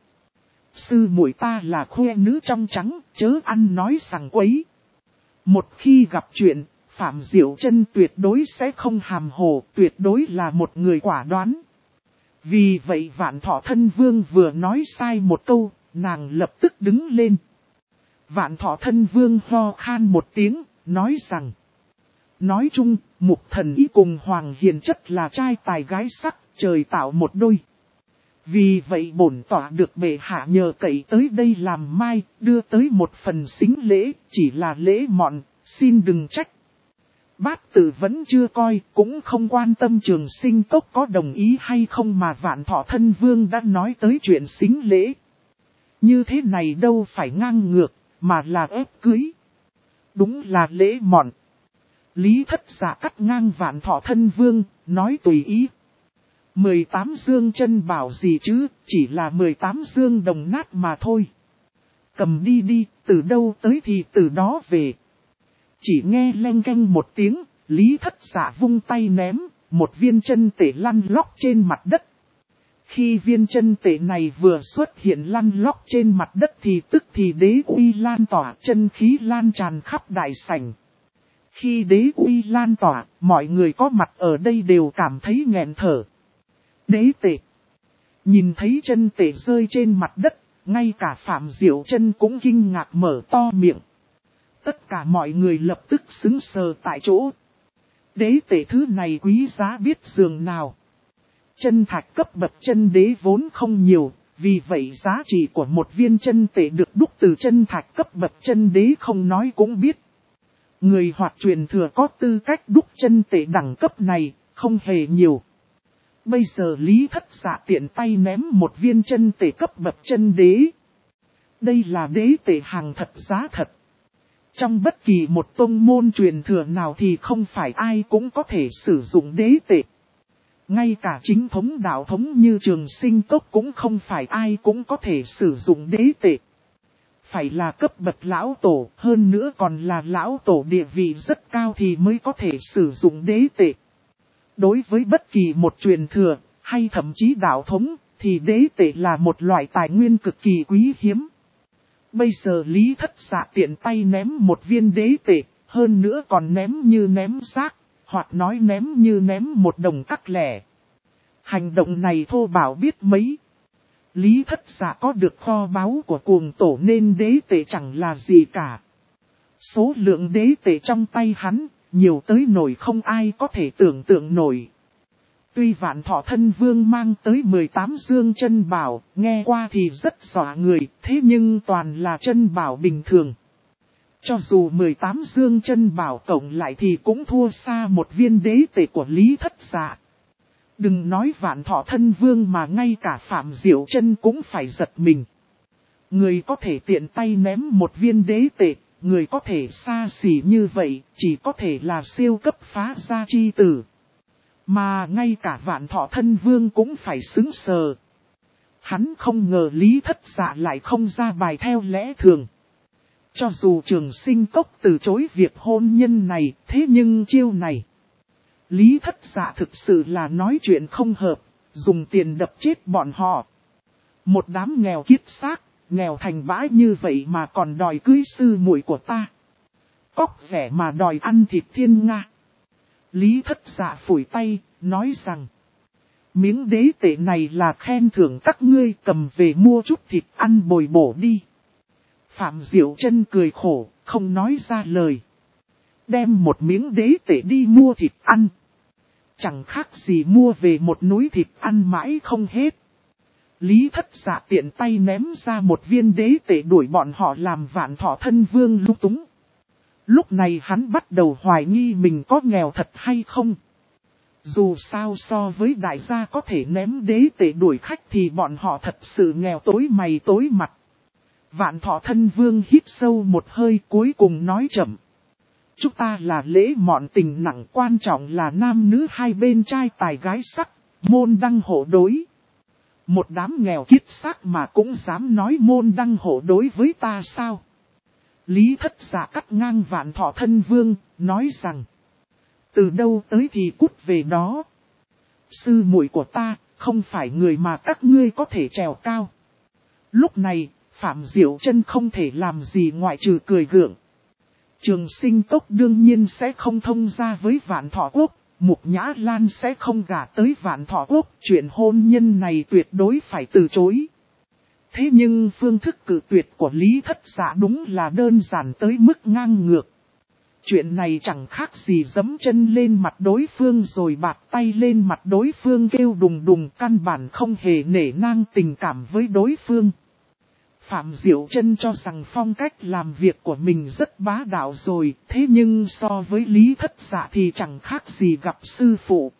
Sư muội ta là khoe nữ trong trắng, chớ ăn nói sằng quấy. Một khi gặp chuyện, Phạm Diệu Chân tuyệt đối sẽ không hàm hồ, tuyệt đối là một người quả đoán. Vì vậy Vạn Thọ Thân Vương vừa nói sai một câu, nàng lập tức đứng lên. Vạn Thọ Thân Vương ho khan một tiếng, nói rằng. Nói chung, Mục thần y cùng Hoàng hiền chất là trai tài gái sắc, trời tạo một đôi. Vì vậy bổn tỏa được bệ hạ nhờ cậy tới đây làm mai, đưa tới một phần xính lễ, chỉ là lễ mọn, xin đừng trách. Bát tử vẫn chưa coi, cũng không quan tâm Trường Sinh Cốc có đồng ý hay không mà Vạn Thọ Thân Vương đã nói tới chuyện xính lễ. Như thế này đâu phải ngang ngược, mà là ép cưới. Đúng là lễ mọn. Lý Thất Dạ cắt ngang Vạn Thọ Thân Vương, nói tùy ý. 18 dương chân bảo gì chứ, chỉ là 18 dương đồng nát mà thôi. Cầm đi đi, từ đâu tới thì từ đó về. Chỉ nghe leng keng một tiếng, Lý Thất Dạ vung tay ném, một viên chân tể lăn lóc trên mặt đất. Khi viên chân tể này vừa xuất hiện lăn lóc trên mặt đất thì tức thì đế uy lan tỏa, chân khí lan tràn khắp đại sảnh. Khi đế uy lan tỏa, mọi người có mặt ở đây đều cảm thấy nghẹn thở. Đế tể. Nhìn thấy chân tể rơi trên mặt đất, ngay cả Phạm Diệu Chân cũng kinh ngạc mở to miệng. Tất cả mọi người lập tức sững sờ tại chỗ. Đế tể thứ này quý giá biết dường nào. Chân thạch cấp bậc chân đế vốn không nhiều, vì vậy giá trị của một viên chân tể được đúc từ chân thạch cấp bậc chân đế không nói cũng biết. Người hoặc truyền thừa có tư cách đúc chân tể đẳng cấp này, không hề nhiều. Bây giờ Lý Thất Dạ tiện tay ném một viên chân tể cấp bậc chân đế. Đây là đế tể hàng thật giá thật. Trong bất kỳ một tông môn truyền thừa nào thì không phải ai cũng có thể sử dụng đế tể. Ngay cả chính thống đạo thống như Trường Sinh Cốc cũng không phải ai cũng có thể sử dụng đế tể. Phải là cấp bậc lão tổ, hơn nữa còn là lão tổ địa vị rất cao thì mới có thể sử dụng đế tể. Đối với bất kỳ một truyền thừa, hay thậm chí đạo thống, thì đế tể là một loại tài nguyên cực kỳ quý hiếm. Bây giờ Lý Thất Dạ tiện tay ném một viên đế tể, hơn nữa còn ném như ném rác, hoặc nói ném như ném một đồng cắc lẻ. Hành động này thô bạo biết mấy. Lý Thất Dạ có được kho báu của cuồng tổ nên đế tể chẳng là gì cả. Số lượng đế tể trong tay hắn, nhiều tới nổi không ai có thể tưởng tượng nổi. Tuy Vạn Thọ Thân Vương mang tới 18 dương chân bảo, nghe qua thì rất dọa người, thế nhưng toàn là chân bảo bình thường. Cho dù 18 dương chân bảo cộng lại thì cũng thua xa một viên đế tệ của Lý Thất Dạ. Đừng nói Vạn Thọ Thân Vương mà ngay cả Phạm Diệu Chân cũng phải giật mình. Người có thể tiện tay ném một viên đế tệ, người có thể xa xỉ như vậy, chỉ có thể là siêu cấp phá gia chi tử. Mà ngay cả Vạn Thọ Thân Vương cũng phải sững sờ. Hắn không ngờ Lý Thất Dạ lại không ra bài theo lẽ thường. Cho dù Trường Sinh Cốc từ chối việc hôn nhân này, thế nhưng chiêu này, Lý Thất Dạ thực sự là nói chuyện không hợp, dùng tiền đập chết bọn họ. Một đám nghèo kiết xác, nghèo thành bãi như vậy mà còn đòi cưới sư muội của ta. Cóc rẻ mà đòi ăn thịt thiên nga. Lý Thất Dạ phủi tay, nói rằng, miếng đế tệ này là khen thưởng các ngươi, cầm về mua chút thịt ăn bồi bổ đi. Phạm Diệu Chân cười khổ, không nói ra lời. Đem một miếng đế tệ đi mua thịt ăn. Chẳng khác gì mua về một núi thịt ăn mãi không hết. Lý Thất Dạ tiện tay ném ra một viên đế tệ đuổi bọn họ làm Vạn Thọ Thân Vương lung túng. Lúc này hắn bắt đầu hoài nghi mình có nghèo thật hay không. Dù sao so với đại gia có thể ném đế tệ đuổi khách thì bọn họ thật sự nghèo tối mày tối mặt. Vạn Thọ Thân Vương hít sâu một hơi cuối cùng nói chậm. Chúng ta là lễ mọn tình nặng, quan trọng là nam nữ hai bên trai tài gái sắc, môn đăng hộ đối. Một đám nghèo kiết xác mà cũng dám nói môn đăng hộ đối với ta sao? Lý Thất Dạ cắt ngang Vạn Thọ Thân Vương, nói rằng, từ đâu tới thì cút về đó. Sư muội của ta, không phải người mà các ngươi có thể trèo cao. Lúc này, Phạm Diệu Chân không thể làm gì ngoại trừ cười gượng. Trường Sinh Cốc đương nhiên sẽ không thông ra với Vạn Thọ Quốc, Mục Nhã Lan sẽ không gả tới Vạn Thọ Quốc, chuyện hôn nhân này tuyệt đối phải từ chối. Thế nhưng phương thức cự tuyệt của Lý Thất Dạ đúng là đơn giản tới mức ngang ngược. Chuyện này chẳng khác gì giẫm chân lên mặt đối phương rồi bạt tay lên mặt đối phương kêu đùng đùng, căn bản không hề nể nang tình cảm với đối phương. Phạm Diệu Chân cho rằng phong cách làm việc của mình rất bá đạo rồi, thế nhưng so với Lý Thất Dạ thì chẳng khác gì gặp sư phụ.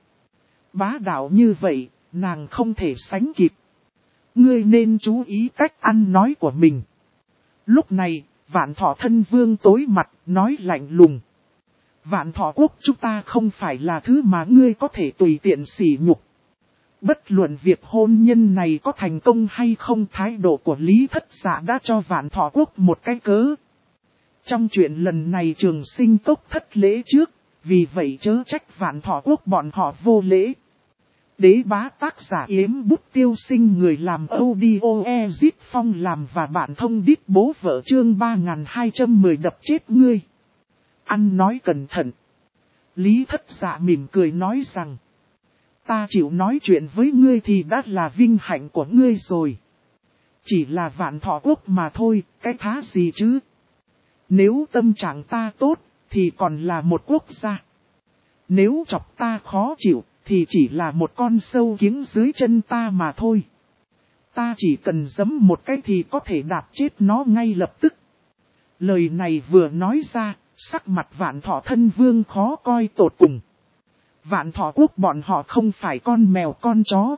Bá đạo như vậy, nàng không thể sánh kịp. Ngươi nên chú ý cách ăn nói của mình. Lúc này, Vạn Thọ Thân Vương tối mặt, nói lạnh lùng. Vạn Thọ Quốc chúng ta không phải là thứ mà ngươi có thể tùy tiện sỉ nhục. Bất luận việc hôn nhân này có thành công hay không, thái độ của Lý Thất Dạ đã cho Vạn Thọ Quốc một cái cớ. Trong chuyện lần này Trường Sinh Cốc thất lễ trước, vì vậy chớ trách Vạn Thọ Quốc bọn họ vô lễ. Đế bá tác giả Yếm Bút Tiêu Sinh, người làm audio Ezit Phong làm và bản thông đít bố vợ, chương 3210 đập chết ngươi. Ăn nói cẩn thận. Lý Thất Dạ mỉm cười nói rằng, ta chịu nói chuyện với ngươi thì đã là vinh hạnh của ngươi rồi. Chỉ là Vạn Thọ Quốc mà thôi, cái thá gì chứ. Nếu tâm trạng ta tốt, thì còn là một quốc gia. Nếu chọc ta khó chịu, thì chỉ là một con sâu kiếng dưới chân ta mà thôi. Ta chỉ cần giẫm một cái thì có thể đạp chết nó ngay lập tức. Lời này vừa nói ra, sắc mặt Vạn Thọ Thân Vương khó coi tột cùng. Vạn Thọ Quốc bọn họ không phải con mèo con chó.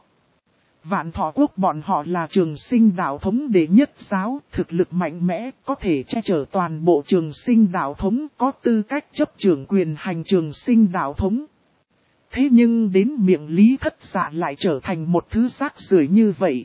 Vạn Thọ Quốc bọn họ là Trường Sinh đạo thống đệ nhất giáo, thực lực mạnh mẽ, có thể che chở toàn bộ Trường Sinh đạo thống, có tư cách chấp trưởng quyền hành Trường Sinh đạo thống. Thế nhưng đến miệng Lý Thất Dạ lại trở thành một thứ rác rưởi như vậy.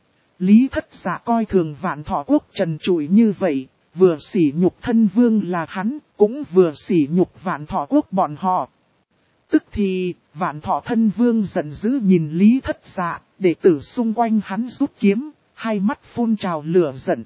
Lý Thất Dạ coi thường Vạn Thọ Quốc trần trụi như vậy, vừa sỉ nhục thân vương là hắn, cũng vừa sỉ nhục Vạn Thọ Quốc bọn họ. Tức thì, Vạn Thọ Thân Vương giận dữ nhìn Lý Thất Dạ, đệ tử xung quanh hắn rút kiếm, hai mắt phun trào lửa giận.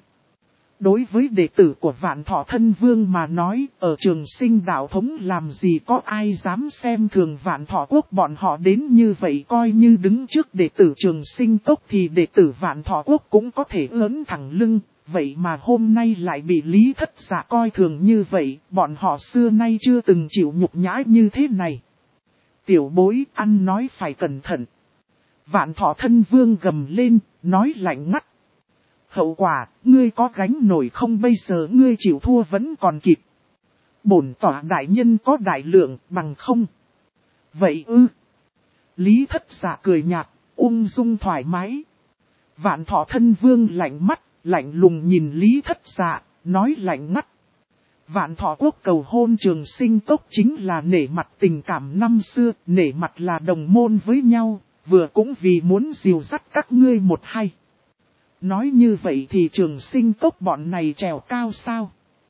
Đối với đệ tử của Vạn Thọ Thân Vương mà nói, ở Trường Sinh đạo thống làm gì có ai dám xem thường Vạn Thọ Quốc bọn họ đến như vậy, coi như đứng trước đệ tử Trường Sinh Cốc thì đệ tử Vạn Thọ Quốc cũng có thể ưỡn thẳng lưng, vậy mà hôm nay lại bị Lý Thất Dạ coi thường như vậy, bọn họ xưa nay chưa từng chịu nhục nhã như thế này. Tiểu bối, ăn nói phải cẩn thận. Vạn Thọ Thân Vương gầm lên, nói lạnh ngắt. Hậu quả, ngươi có gánh nổi không, bây giờ ngươi chịu thua vẫn còn kịp. Bổn tỏa đại nhân có đại lượng bằng không. Vậy ư. Lý Thất Dạ cười nhạt, ung dung thoải mái. Vạn Thọ Thân Vương lạnh mắt, lạnh lùng nhìn Lý Thất Dạ, nói lạnh ngắt. Vạn Thọ Quốc cầu hôn Trường Sinh Cốc chính là nể mặt tình cảm năm xưa, nể mặt là đồng môn với nhau, vừa cũng vì muốn dìu dắt các ngươi một hay. Nói như vậy thì Trường Sinh Cốc bọn này trèo cao sao?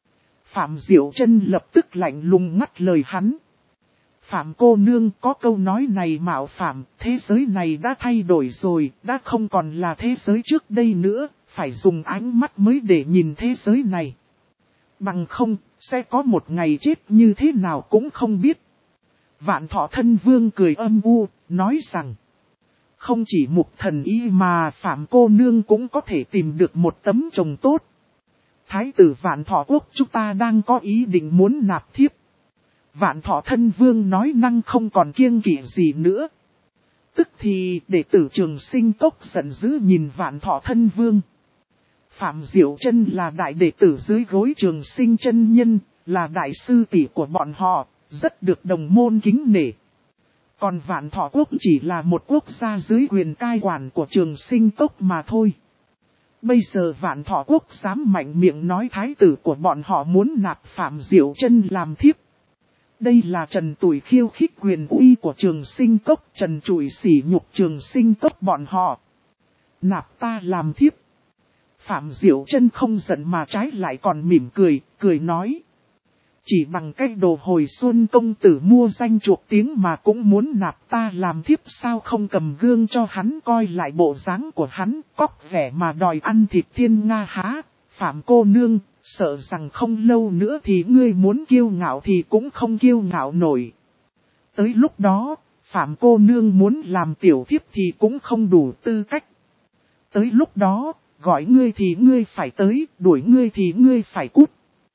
Phạm Diệu Chân lập tức lạnh lùng ngắt lời hắn. Phạm cô nương có câu nói này mạo phạm, thế giới này đã thay đổi rồi, đã không còn là thế giới trước đây nữa, phải dùng ánh mắt mới để nhìn thế giới này. Bằng không, sẽ có một ngày chết như thế nào cũng không biết. Vạn Thọ Thân Vương cười âm u, nói rằng, không chỉ Mục Thần Y mà Phạm cô nương cũng có thể tìm được một tấm chồng tốt. Thái tử Vạn Thọ Quốc chúng ta đang có ý định muốn nạp thiếp. Vạn Thọ Thân Vương nói năng không còn kiêng kỵ gì nữa. Tức thì đệ tử Trường Sinh Cốc giận dữ nhìn Vạn Thọ Thân Vương. Phạm Diệu Chân là đại đệ tử dưới gối Trường Sinh chân nhân, là đại sư tỷ của bọn họ, rất được đồng môn kính nể. Còn Vạn Thọ Quốc chỉ là một quốc gia dưới quyền cai quản của Trường Sinh Cốc mà thôi. Bây giờ Vạn Thọ Quốc dám mạnh miệng nói thái tử của bọn họ muốn nạp Phạm Diệu Chân làm thiếp. Đây là trần tủi khiêu khích quyền uy của Trường Sinh Cốc, trần trụi sỉ nhục Trường Sinh Cốc bọn họ. Nạp ta làm thiếp. Phạm Diệu Chân không giận mà trái lại còn mỉm cười, cười nói. Chỉ bằng cách đồ hồi xuân công tử mua danh chuộc tiếng mà cũng muốn nạp ta làm thiếp sao, không cầm gương cho hắn coi lại bộ dáng của hắn, cóc vẻ mà đòi ăn thịt thiên nga há. Phạm cô nương, sợ rằng không lâu nữa thì ngươi muốn kiêu ngạo thì cũng không kiêu ngạo nổi. Tới lúc đó, Phạm cô nương muốn làm tiểu thiếp thì cũng không đủ tư cách. Tới lúc đó, gọi ngươi thì ngươi phải tới, đuổi ngươi thì ngươi phải cút.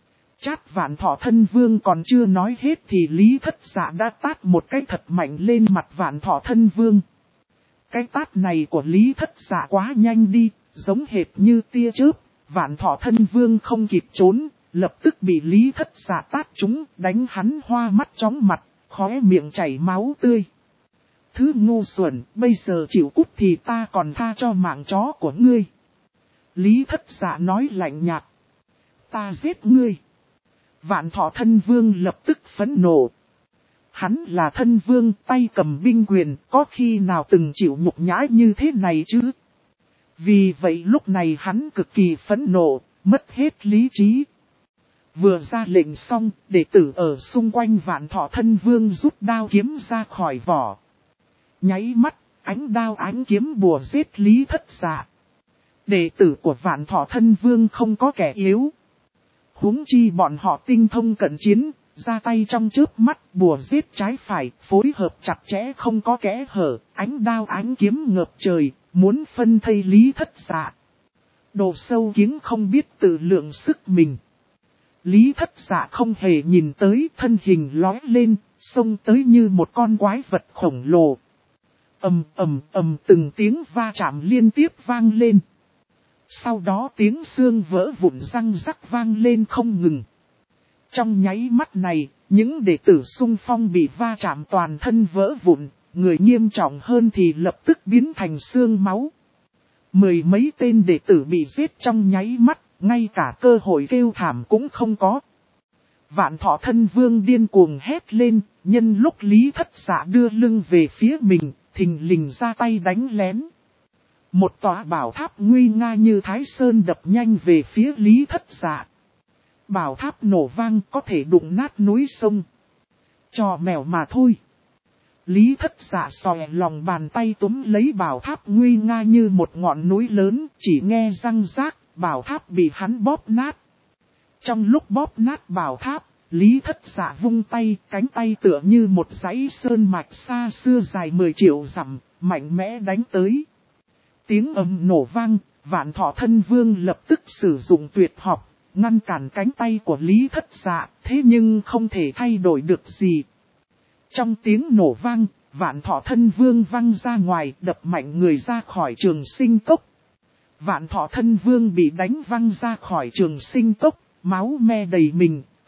Chát Vạn Thọ Thân Vương còn chưa nói hết thì Lý Thất Dạ đã tát một cái thật mạnh lên mặt Vạn Thọ Thân Vương. Cái tát này của Lý Thất Dạ quá nhanh đi, giống hệt như tia chớp. Vạn Thọ Thân Vương không kịp trốn, lập tức bị Lý Thất Dạ tát trúng, đánh hắn hoa mắt chóng mặt, khóe miệng chảy máu tươi. Thứ ngu xuẩn, bây giờ chịu cút thì ta còn tha cho mạng chó của ngươi. Lý Thất Dạ nói lạnh nhạt. Ta giết ngươi. Vạn Thọ Thân Vương lập tức phẫn nộ. Hắn là thân vương tay cầm binh quyền, có khi nào từng chịu nhục nhã như thế này chứ? Vì vậy lúc này hắn cực kỳ phẫn nộ, mất hết lý trí. Vừa ra lệnh xong, đệ tử ở xung quanh Vạn Thọ Thân Vương rút đao kiếm ra khỏi vỏ. Nháy mắt, ánh đao ánh kiếm bùa giết Lý Thất Dạ. Đệ tử của Vạn Thọ Thân Vương không có kẻ yếu. Huống chi bọn họ tinh thông cận chiến, ra tay trong chớp mắt bùa giết trái phải, phối hợp chặt chẽ không có kẽ hở, ánh đao ánh kiếm ngập trời, muốn phân thây Lý Thất Dạ. Đồ sâu kiếng không biết tự lượng sức mình. Lý Thất Dạ không hề nhìn tới, thân hình lói lên, xông tới như một con quái vật khổng lồ. Ầm ầm ầm, từng tiếng va chạm liên tiếp vang lên. Sau đó tiếng xương vỡ vụn răng rắc vang lên không ngừng. Trong nháy mắt này, những đệ tử xung phong bị va chạm toàn thân vỡ vụn, người nghiêm trọng hơn thì lập tức biến thành xương máu. Mười mấy tên đệ tử bị giết trong nháy mắt, ngay cả cơ hội kêu thảm cũng không có. Vạn Thọ Thân Vương điên cuồng hét lên, nhân lúc Lý Thất Dạ đưa lưng về phía mình, thình lình ra tay đánh lén. Một tòa bảo tháp nguy nga như Thái Sơn đập nhanh về phía Lý Thất Dạ. Bảo tháp nổ vang có thể đụng nát núi sông. Trò mèo mà thôi. Lý Thất Dạ xòe lòng bàn tay túm lấy bảo tháp nguy nga như một ngọn núi lớn, chỉ nghe răng rác, bảo tháp bị hắn bóp nát. Trong lúc bóp nát bảo tháp, Lý Thất Dạ vung tay, cánh tay tựa như một dãy sơn mạch xa xưa dài 10 triệu dặm, mạnh mẽ đánh tới. Tiếng ầm nổ vang, Vạn Thọ Thân Vương lập tức sử dụng tuyệt học, ngăn cản cánh tay của Lý Thất Dạ, thế nhưng không thể thay đổi được gì. Trong tiếng nổ vang, Vạn Thọ Thân Vương văng ra ngoài, đập mạnh người ra khỏi Trường Sinh Cốc. Vạn Thọ Thân Vương bị đánh văng ra khỏi Trường Sinh Cốc, máu me đầy mình,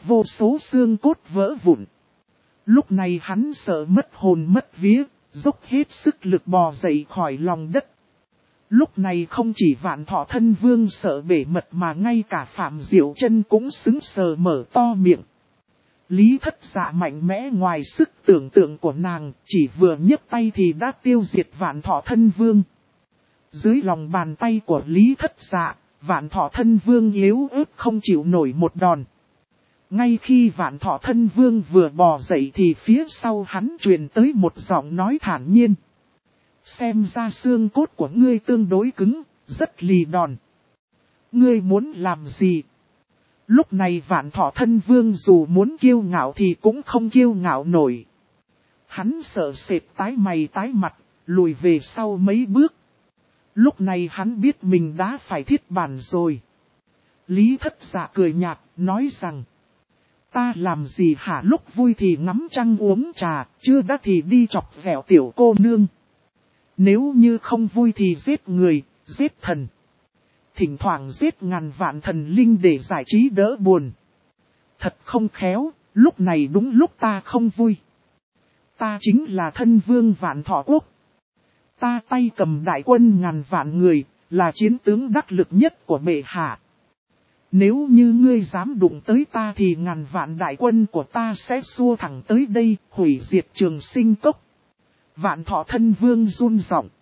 vô số xương cốt vỡ vụn. Lúc này hắn sợ mất hồn mất vía, dốc hết sức lực bò dậy khỏi lòng đất. Lúc này không chỉ Vạn Thọ Thân Vương sợ bể mật mà ngay cả Phạm Diệu Chân cũng sững sờ mở to miệng. Lý Thất Dạ mạnh mẽ ngoài sức tưởng tượng của nàng, chỉ vừa nhấc tay thì đã tiêu diệt Vạn Thọ Thân Vương. Dưới lòng bàn tay của Lý Thất Dạ, Vạn Thọ Thân Vương yếu ớt không chịu nổi một đòn. Ngay khi Vạn Thọ Thân Vương vừa bò dậy thì phía sau hắn truyền tới một giọng nói thản nhiên. Xem ra xương cốt của ngươi tương đối cứng, rất lì đòn. Ngươi muốn làm gì? Lúc này Vạn Thọ Thân Vương dù muốn kiêu ngạo thì cũng không kiêu ngạo nổi. Hắn sợ sệt tái mày tái mặt, lùi về sau mấy bước. Lúc này hắn biết mình đã phải thiết bản rồi. Lý Thất Dạ cười nhạt, nói rằng. Ta làm gì hả, lúc vui thì ngắm trăng uống trà, chưa đã thì đi chọc ghẹo tiểu cô nương. Nếu như không vui thì giết người, giết thần. Thỉnh thoảng giết ngàn vạn thần linh để giải trí đỡ buồn. Thật không khéo, lúc này đúng lúc ta không vui. Ta chính là thân vương Vạn Thọ Quốc. Ta tay cầm đại quân ngàn vạn người, là chiến tướng đắc lực nhất của bệ hạ. Nếu như ngươi dám đụng tới ta thì ngàn vạn đại quân của ta sẽ xua thẳng tới đây, hủy diệt Trường Sinh Cốc. Vạn Thọ Thân Vương run giọng.